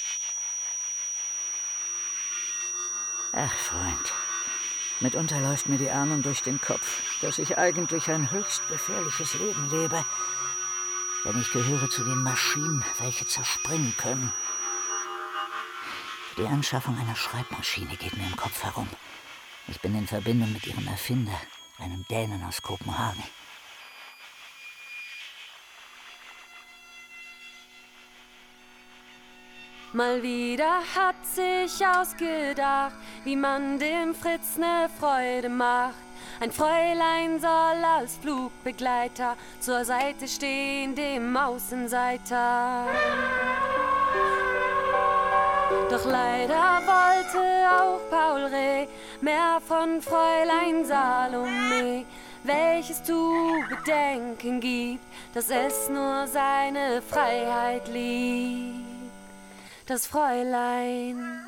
Ach, Freund, mitunter läuft mir die Ahnung durch den Kopf, dass ich eigentlich ein höchst gefährliches Leben lebe. Denn ich gehöre zu den Maschinen, welche zerspringen können. Die Anschaffung einer Schreibmaschine geht mir im Kopf herum. Ich bin in Verbindung mit ihrem Erfinder, einem Dänen aus Kopenhagen. Mal wieder hat sich ausgedacht, wie man dem Fritz ne Freude macht. Ein Fräulein soll als Flugbegleiter zur Seite stehen, dem Außenseiter. Doch leider wollte auch Paul Reh mehr von Fräulein Salome, welches zu bedenken gibt, dass es nur seine Freiheit liebt. Das Fräulein.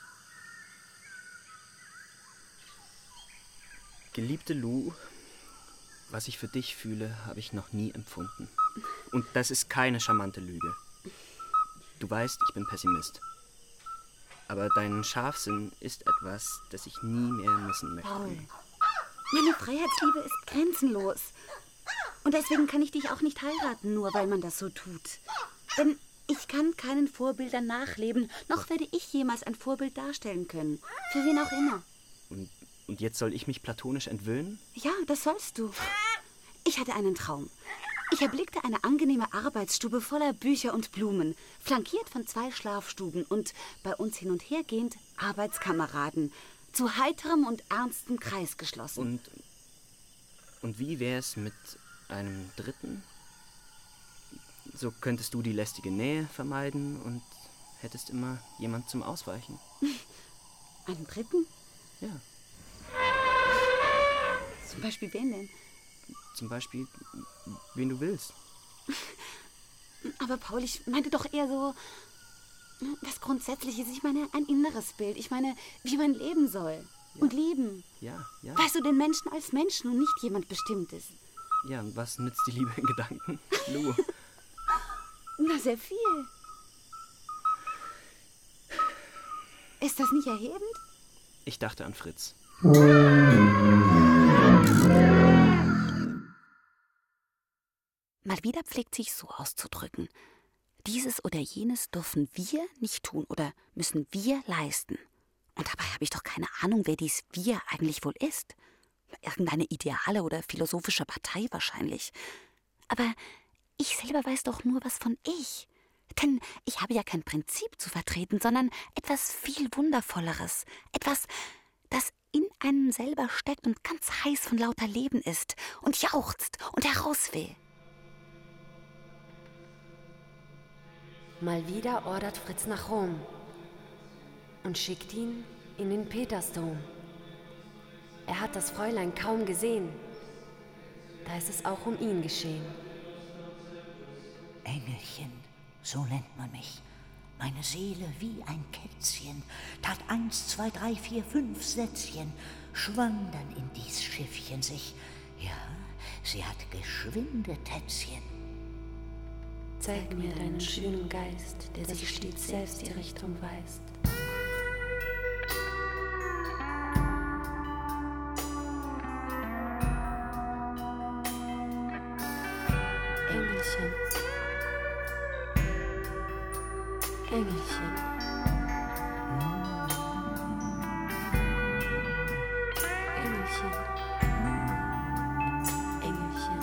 Geliebte Lou, was ich für dich fühle, habe ich noch nie empfunden. Und das ist keine charmante Lüge. Du weißt, ich bin Pessimist. Aber dein Scharfsinn ist etwas, das ich nie mehr missen möchte. Paul, meine Freiheitsliebe ist grenzenlos. Und deswegen kann ich dich auch nicht heiraten, nur weil man das so tut. Denn ich kann keinen Vorbildern nachleben, noch werde ich jemals ein Vorbild darstellen können. Für wen auch immer. Und, und jetzt soll ich mich platonisch entwöhnen? Ja, das sollst du. Ich hatte einen Traum. Ich erblickte eine angenehme Arbeitsstube voller Bücher und Blumen, flankiert von zwei Schlafstuben und bei uns hin und her gehend Arbeitskameraden, zu heiterem und ernstem Kreis geschlossen. Und, und wie wär's mit einem dritten? So könntest du die lästige Nähe vermeiden und hättest immer jemand zum Ausweichen. Einen dritten? Ja. Zum Beispiel wen denn? Zum Beispiel, wen du willst. Aber Paul, ich meinte doch eher so was Grundsätzliches. Ich meine, ein inneres Bild. Ich meine, wie man leben soll. Ja. Und lieben. Ja, ja. Weißt du, den Menschen als Menschen und nicht jemand Bestimmtes. Ja, und was nützt die Liebe in Gedanken, Lou? Na, sehr viel. Ist das nicht erhebend? Ich dachte an Fritz. Mal wieder pflegt sich so auszudrücken. Dieses oder jenes dürfen wir nicht tun oder müssen wir leisten. Und dabei habe ich doch keine Ahnung, wer dies wir eigentlich wohl ist. Irgendeine ideale oder philosophische Partei wahrscheinlich. Aber ich selber weiß doch nur was von ich. Denn ich habe ja kein Prinzip zu vertreten, sondern etwas viel Wundervolleres. Etwas, das in einem selber steckt und ganz heiß von lauter Leben ist und jauchzt und heraus will. Mal wieder ordert Fritz nach Rom und schickt ihn in den Petersdom. Er hat das Fräulein kaum gesehen. Da ist es auch um ihn geschehen. Engelchen, so nennt man mich. Meine Seele wie ein Kätzchen tat eins, zwei, drei, vier, fünf Sätzchen, schwang dann in dies Schiffchen sich. Ja, Sie hat geschwinde Tätzchen. Zeig mir deinen schönen Geist, der sich stets selbst die Richtung weist. Engelchen. Engelchen. Engelchen. Engelchen.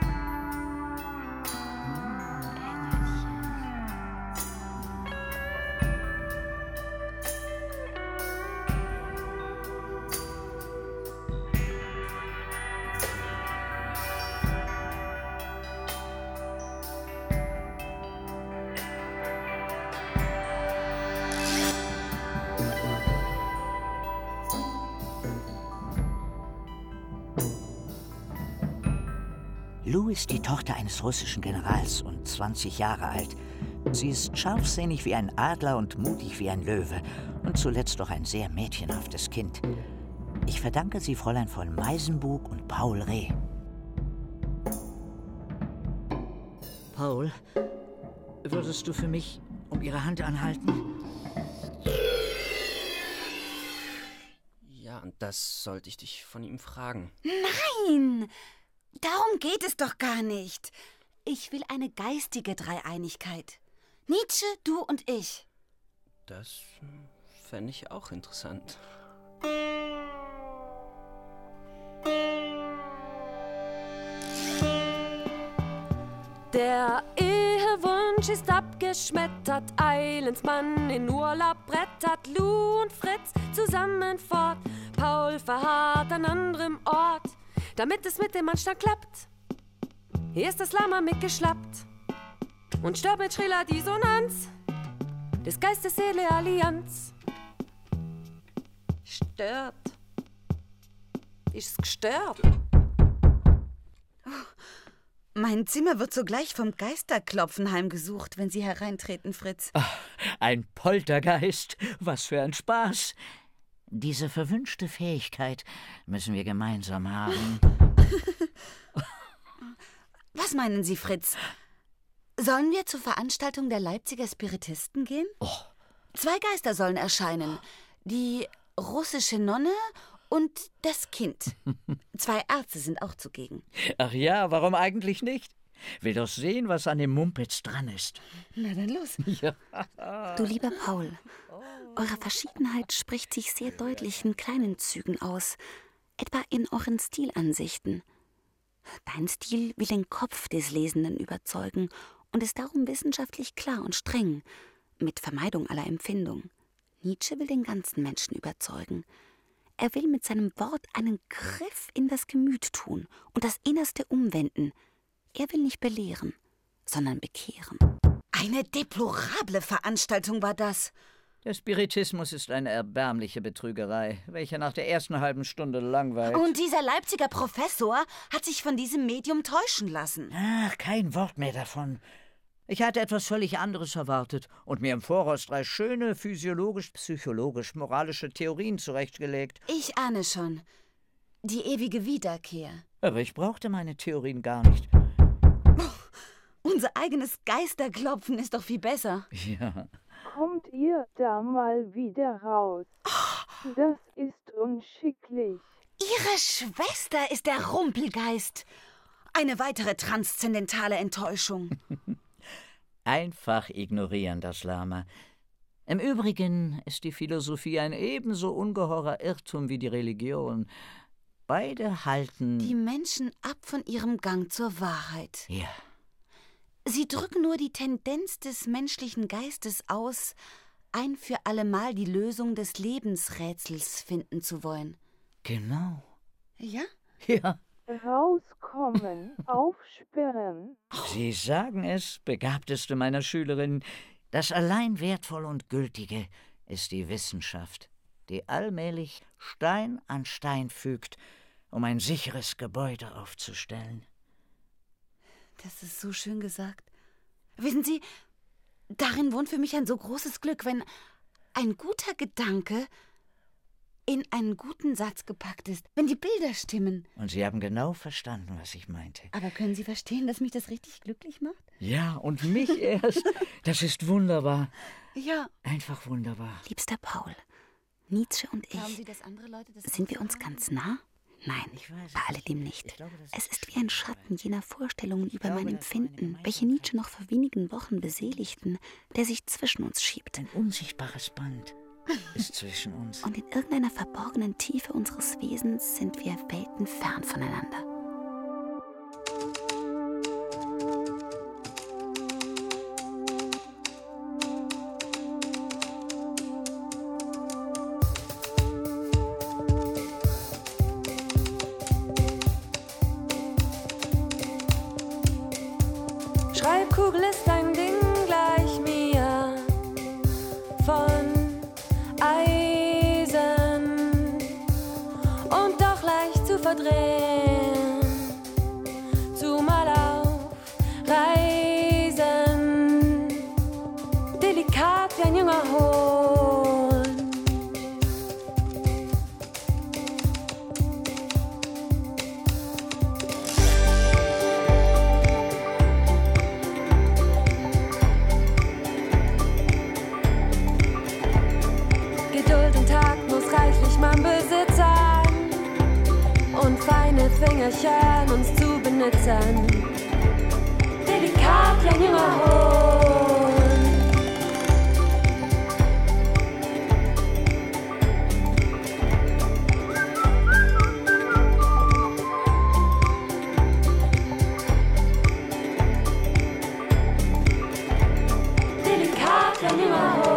Lou ist die Tochter eines russischen Generals und zwanzig Jahre alt. Sie ist scharfsinnig wie ein Adler und mutig wie ein Löwe und zuletzt doch ein sehr mädchenhaftes Kind. Ich verdanke sie Fräulein von Meisenbug und Paul Reh. Paul, würdest du für mich um ihre Hand anhalten? Ja, und das sollte ich dich von ihm fragen. Nein! Darum geht es doch gar nicht. Ich will eine geistige Dreieinigkeit. Nietzsche, du und ich. Das fände ich auch interessant. Der Ehewunsch ist abgeschmettert, eilends Mann in Urlaub brettert, Lou und Fritz zusammen fort, Paul verharrt an anderem Ort, damit es mit dem Anstand klappt. Hier ist das Lama mitgeschlappt und stört mit schriller Dissonanz des Geistes-Seele-Allianz. Stört. Ist es gestört? Mein Zimmer wird sogleich vom Geisterklopfen heimgesucht, wenn Sie hereintreten, Fritz. Ach, ein Poltergeist. Was für ein Spaß. Diese verwünschte Fähigkeit müssen wir gemeinsam haben. Was meinen Sie, Fritz? Sollen wir zur Veranstaltung der Leipziger Spiritisten gehen? Oh. Zwei Geister sollen erscheinen. Die russische Nonne und das Kind. Zwei Ärzte sind auch zugegen. Ach ja, warum eigentlich nicht? Will doch sehen, was an dem Mumpitz dran ist. Na dann los. Ja. Du lieber Paul, eure Verschiedenheit spricht sich sehr deutlich in kleinen Zügen aus, etwa in euren Stilansichten. Dein Stil will den Kopf des Lesenden überzeugen und ist darum wissenschaftlich klar und streng, mit Vermeidung aller Empfindung. Nietzsche will den ganzen Menschen überzeugen. Er will mit seinem Wort einen Griff in das Gemüt tun und das Innerste umwenden. Er will nicht belehren, sondern bekehren. Eine deplorable Veranstaltung war das. Der Spiritismus ist eine erbärmliche Betrügerei, welche nach der ersten halben Stunde langweilt. Und dieser Leipziger Professor hat sich von diesem Medium täuschen lassen. Ach, kein Wort mehr davon. Ich hatte etwas völlig anderes erwartet und mir im Voraus drei schöne physiologisch-psychologisch-moralische Theorien zurechtgelegt. Ich ahne schon. Die ewige Wiederkehr. Aber ich brauchte meine Theorien gar nicht. Oh, unser eigenes Geisterklopfen ist doch viel besser. Ja. Kommt ihr da mal wieder raus? Das ist unschicklich. Ihre Schwester ist der Rumpelgeist. Eine weitere transzendentale Enttäuschung. Einfach ignorieren, das Lama. Im Übrigen ist die Philosophie ein ebenso ungeheurer Irrtum wie die Religion. Beide halten die Menschen ab von ihrem Gang zur Wahrheit. Ja. Sie drücken nur die Tendenz des menschlichen Geistes aus, ein für allemal die Lösung des Lebensrätsels finden zu wollen. Genau. Ja? Ja. Rauskommen, aufsperren. Sie sagen es, begabteste meiner Schülerin. Das allein Wertvolle und Gültige ist die Wissenschaft, die allmählich Stein an Stein fügt, um ein sicheres Gebäude aufzustellen. Das ist so schön gesagt. Wissen Sie, darin wohnt für mich ein so großes Glück, wenn ein guter Gedanke in einen guten Satz gepackt ist, wenn die Bilder stimmen. Und Sie haben genau verstanden, was ich meinte. Aber können Sie verstehen, dass mich das richtig glücklich macht? Ja, und mich erst. Das ist wunderbar. Ja. Einfach wunderbar. Liebster Paul, Nietzsche und ich, Sie, dass andere Leute das sind wir uns ganz nah? Nein, bei alledem nicht. Glaube, es ist wie ein Schatten jener Vorstellungen über mein Empfinden, welche Nietzsche noch vor wenigen Wochen beseligten, der sich zwischen uns schiebt. Ein unsichtbares Band ist zwischen uns. Und in irgendeiner verborgenen Tiefe unseres Wesens sind wir weltenfern voneinander. Schreibkugel ist ein Ding gleich mir von Eisen und doch leicht zu verdrehen, zumal auf Reisen, delikat wie ein junger Hohn. Geduld und Takt muss reichlich man besitzen und feine Fingerchen uns zu benutzen. Delikat wie ein junger Hohn. Delikat wie ein junger Hohn.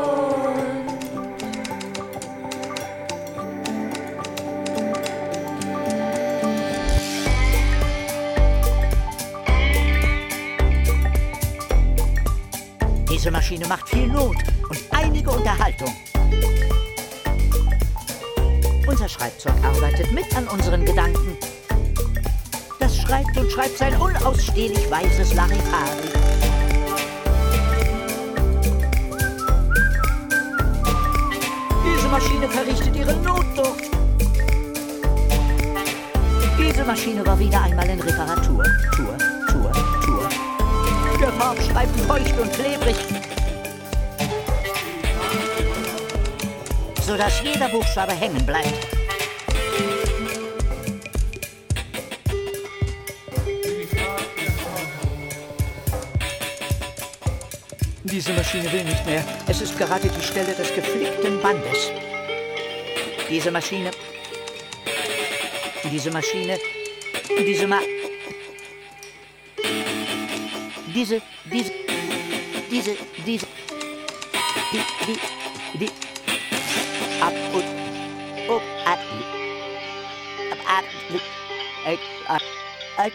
Diese Maschine macht viel Not und einige Unterhaltung. Unser Schreibzeug arbeitet mit an unseren Gedanken. Das schreibt und schreibt sein unausstehlich weißes Larifari. Diese Maschine verrichtet ihre Notdurft. Diese Maschine war wieder einmal in Reparatur. Tour, Tour, Tour. Der Farbstreifen feucht und klebrig, sodass jeder Buchstabe hängen bleibt. Diese Maschine will nicht mehr. Es ist gerade die Stelle des geflickten Bandes. Diese Maschine... Diese Maschine... Diese Ma... Diese... Diese... Diese... Diese... Die... Die... Die... Ab und... Up... Ab... Ab... Ab... Ab... Ab...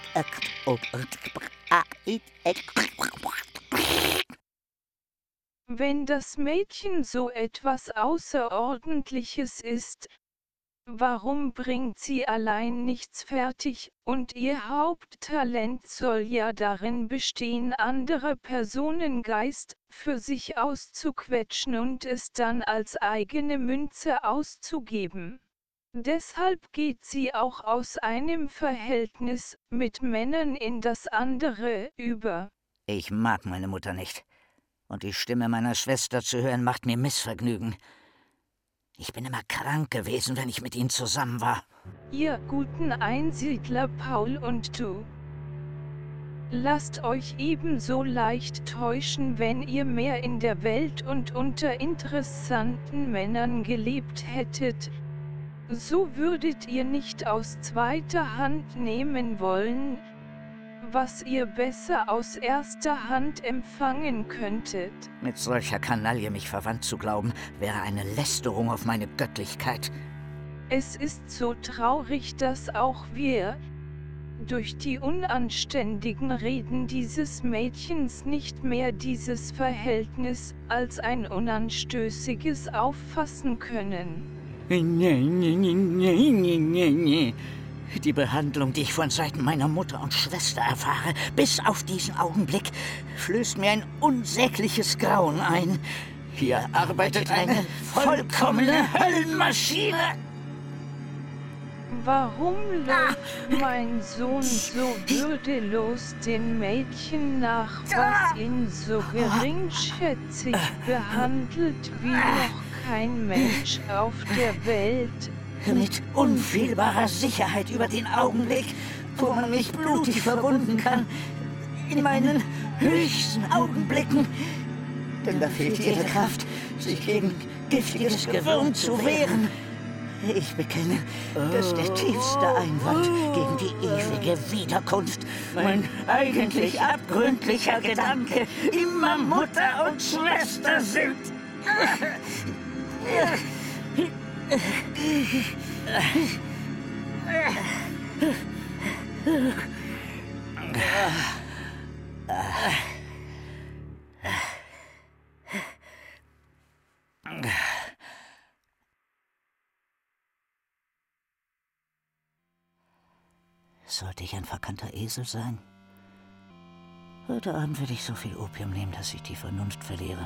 Wenn das Mädchen so etwas Außerordentliches ist, warum bringt sie allein nichts fertig, und ihr Haupttalent soll ja darin bestehen, andere Personen Geist für sich auszuquetschen und es dann als eigene Münze auszugeben. Deshalb geht sie auch aus einem Verhältnis mit Männern in das andere über. Ich mag meine Mutter nicht. Und die Stimme meiner Schwester zu hören, macht mir Missvergnügen. Ich bin immer krank gewesen, wenn ich mit ihnen zusammen war. Ihr guten Einsiedler Paul und du. Lasst euch ebenso leicht täuschen, wenn ihr mehr in der Welt und unter interessanten Männern gelebt hättet. So würdet ihr nicht aus zweiter Hand nehmen wollen, was ihr besser aus erster Hand empfangen könntet. Mit solcher Kanaille mich verwandt zu glauben, wäre eine Lästerung auf meine Göttlichkeit. Es ist so traurig, dass auch wir, durch die unanständigen Reden dieses Mädchens, nicht mehr dieses Verhältnis als ein unanstößiges auffassen können. Nee, nee, nee, nee, nee, nee. Die Behandlung, die ich von Seiten meiner Mutter und Schwester erfahre, bis auf diesen Augenblick, flößt mir ein unsägliches Grauen ein. Hier arbeitet eine vollkommene Höllenmaschine. Warum läuft mein Sohn so würdelos den Mädchen nach, was ihn so geringschätzig behandelt wie noch kein Mensch auf der Welt? Mit unfehlbarer Sicherheit über den Augenblick, wo man mich blutig verwunden kann. In meinen höchsten Augenblicken. Denn da fehlt jede Kraft, sich gegen giftiges Gewürm zu wehren. Ich bekenne, dass der tiefste Einwand gegen die ewige Wiederkunft, mein eigentlich abgründlicher Gedanke, immer Mutter und Schwester sind. Sollte ich ein verkannter Esel sein? Heute Abend würde ich so viel Opium nehmen, dass ich die Vernunft verliere.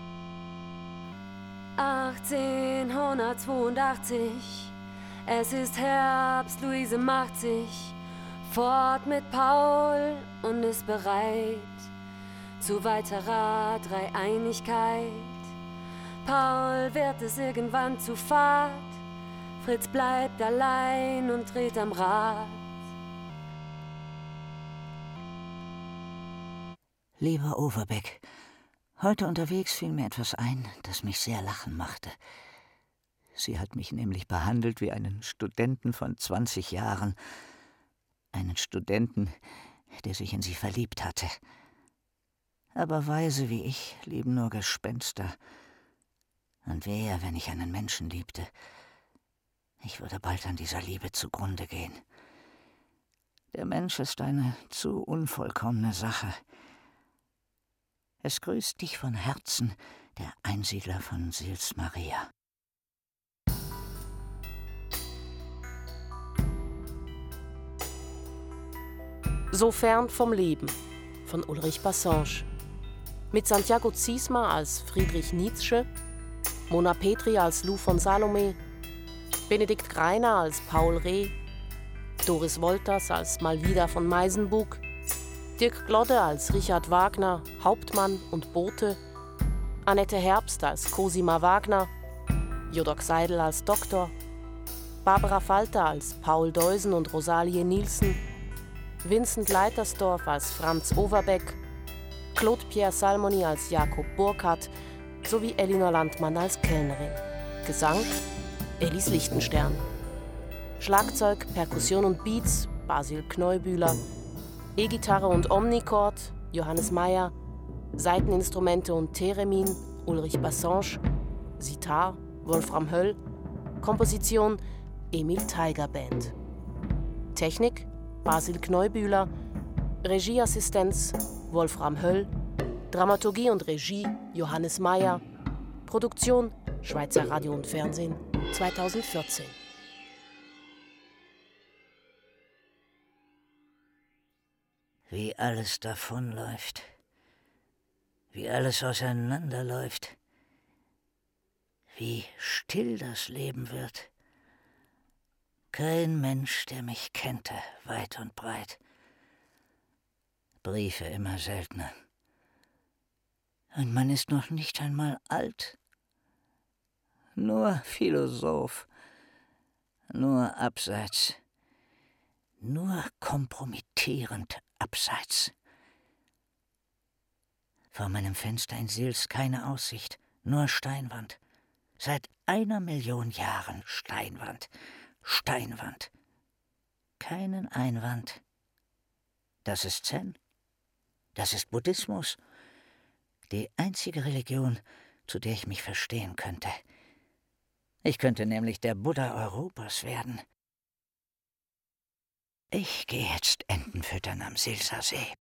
achtzehnhundertzweiundachtzig, es ist Herbst, Luise macht sich fort mit Paul und ist bereit zu weiterer Dreieinigkeit. Paul wird es irgendwann zu fad, Fritz bleibt allein und dreht am Rad. Lieber Overbeck, heute unterwegs fiel mir etwas ein, das mich sehr lachen machte. Sie hat mich nämlich behandelt wie einen Studenten von zwanzig Jahren. Einen Studenten, der sich in sie verliebt hatte. Aber Weise wie ich lieben nur Gespenster. Und wehe, wenn ich einen Menschen liebte. Ich würde bald an dieser Liebe zugrunde gehen. Der Mensch ist eine zu unvollkommene Sache. Es grüßt dich von Herzen, der Einsiedler von Sils Maria. So fern vom Leben von Ulrich Bassange. Mit Santiago Ziesmer als Friedrich Nietzsche, Mona Petri als Lou von Salome, Benedikt Greiner als Paul Reh, Doris Wolters als Malvida von Meisenbug, Dirk Glodde als Richard Wagner, Hauptmann und Bote, Annette Herbst als Cosima Wagner, Jodok Seidel als Doktor, Barbara Falter als Paul Deusen und Rosalie Nielsen, Vincent Leitersdorf als Franz Overbeck, Claude Pierre Salmoni als Jakob Burkhardt sowie Elinor Landmann als Kellnerin. Gesang Elis Lichtenstern. Schlagzeug, Perkussion und Beats Basil Kneubühler. E-Gitarre und Omnichord Johannes Meyer. Saiteninstrumente und Theremin Ulrich Bassange. Sitar Wolfram Höll. Komposition Emil Teiger Band. Technik Basil Kneubühler. Regieassistenz Wolfram Höll. Dramaturgie und Regie Johannes Meyer. Produktion Schweizer Radio und Fernsehen zweitausendvierzehn. Wie alles davonläuft. Wie alles auseinanderläuft. Wie still das Leben wird. Kein Mensch, der mich kannte, weit und breit. Briefe immer seltener. Und man ist noch nicht einmal alt. Nur Philosoph. Nur abseits. Nur kompromittierend abseits. Vor meinem Fenster in Sils keine Aussicht, nur Steinwand. Seit einer Million Jahren Steinwand. Steinwand. Keinen Einwand. Das ist Zen. Das ist Buddhismus. Die einzige Religion, zu der ich mich verstehen könnte. Ich könnte nämlich der Buddha Europas werden. Ich gehe jetzt Enten füttern am Silser See.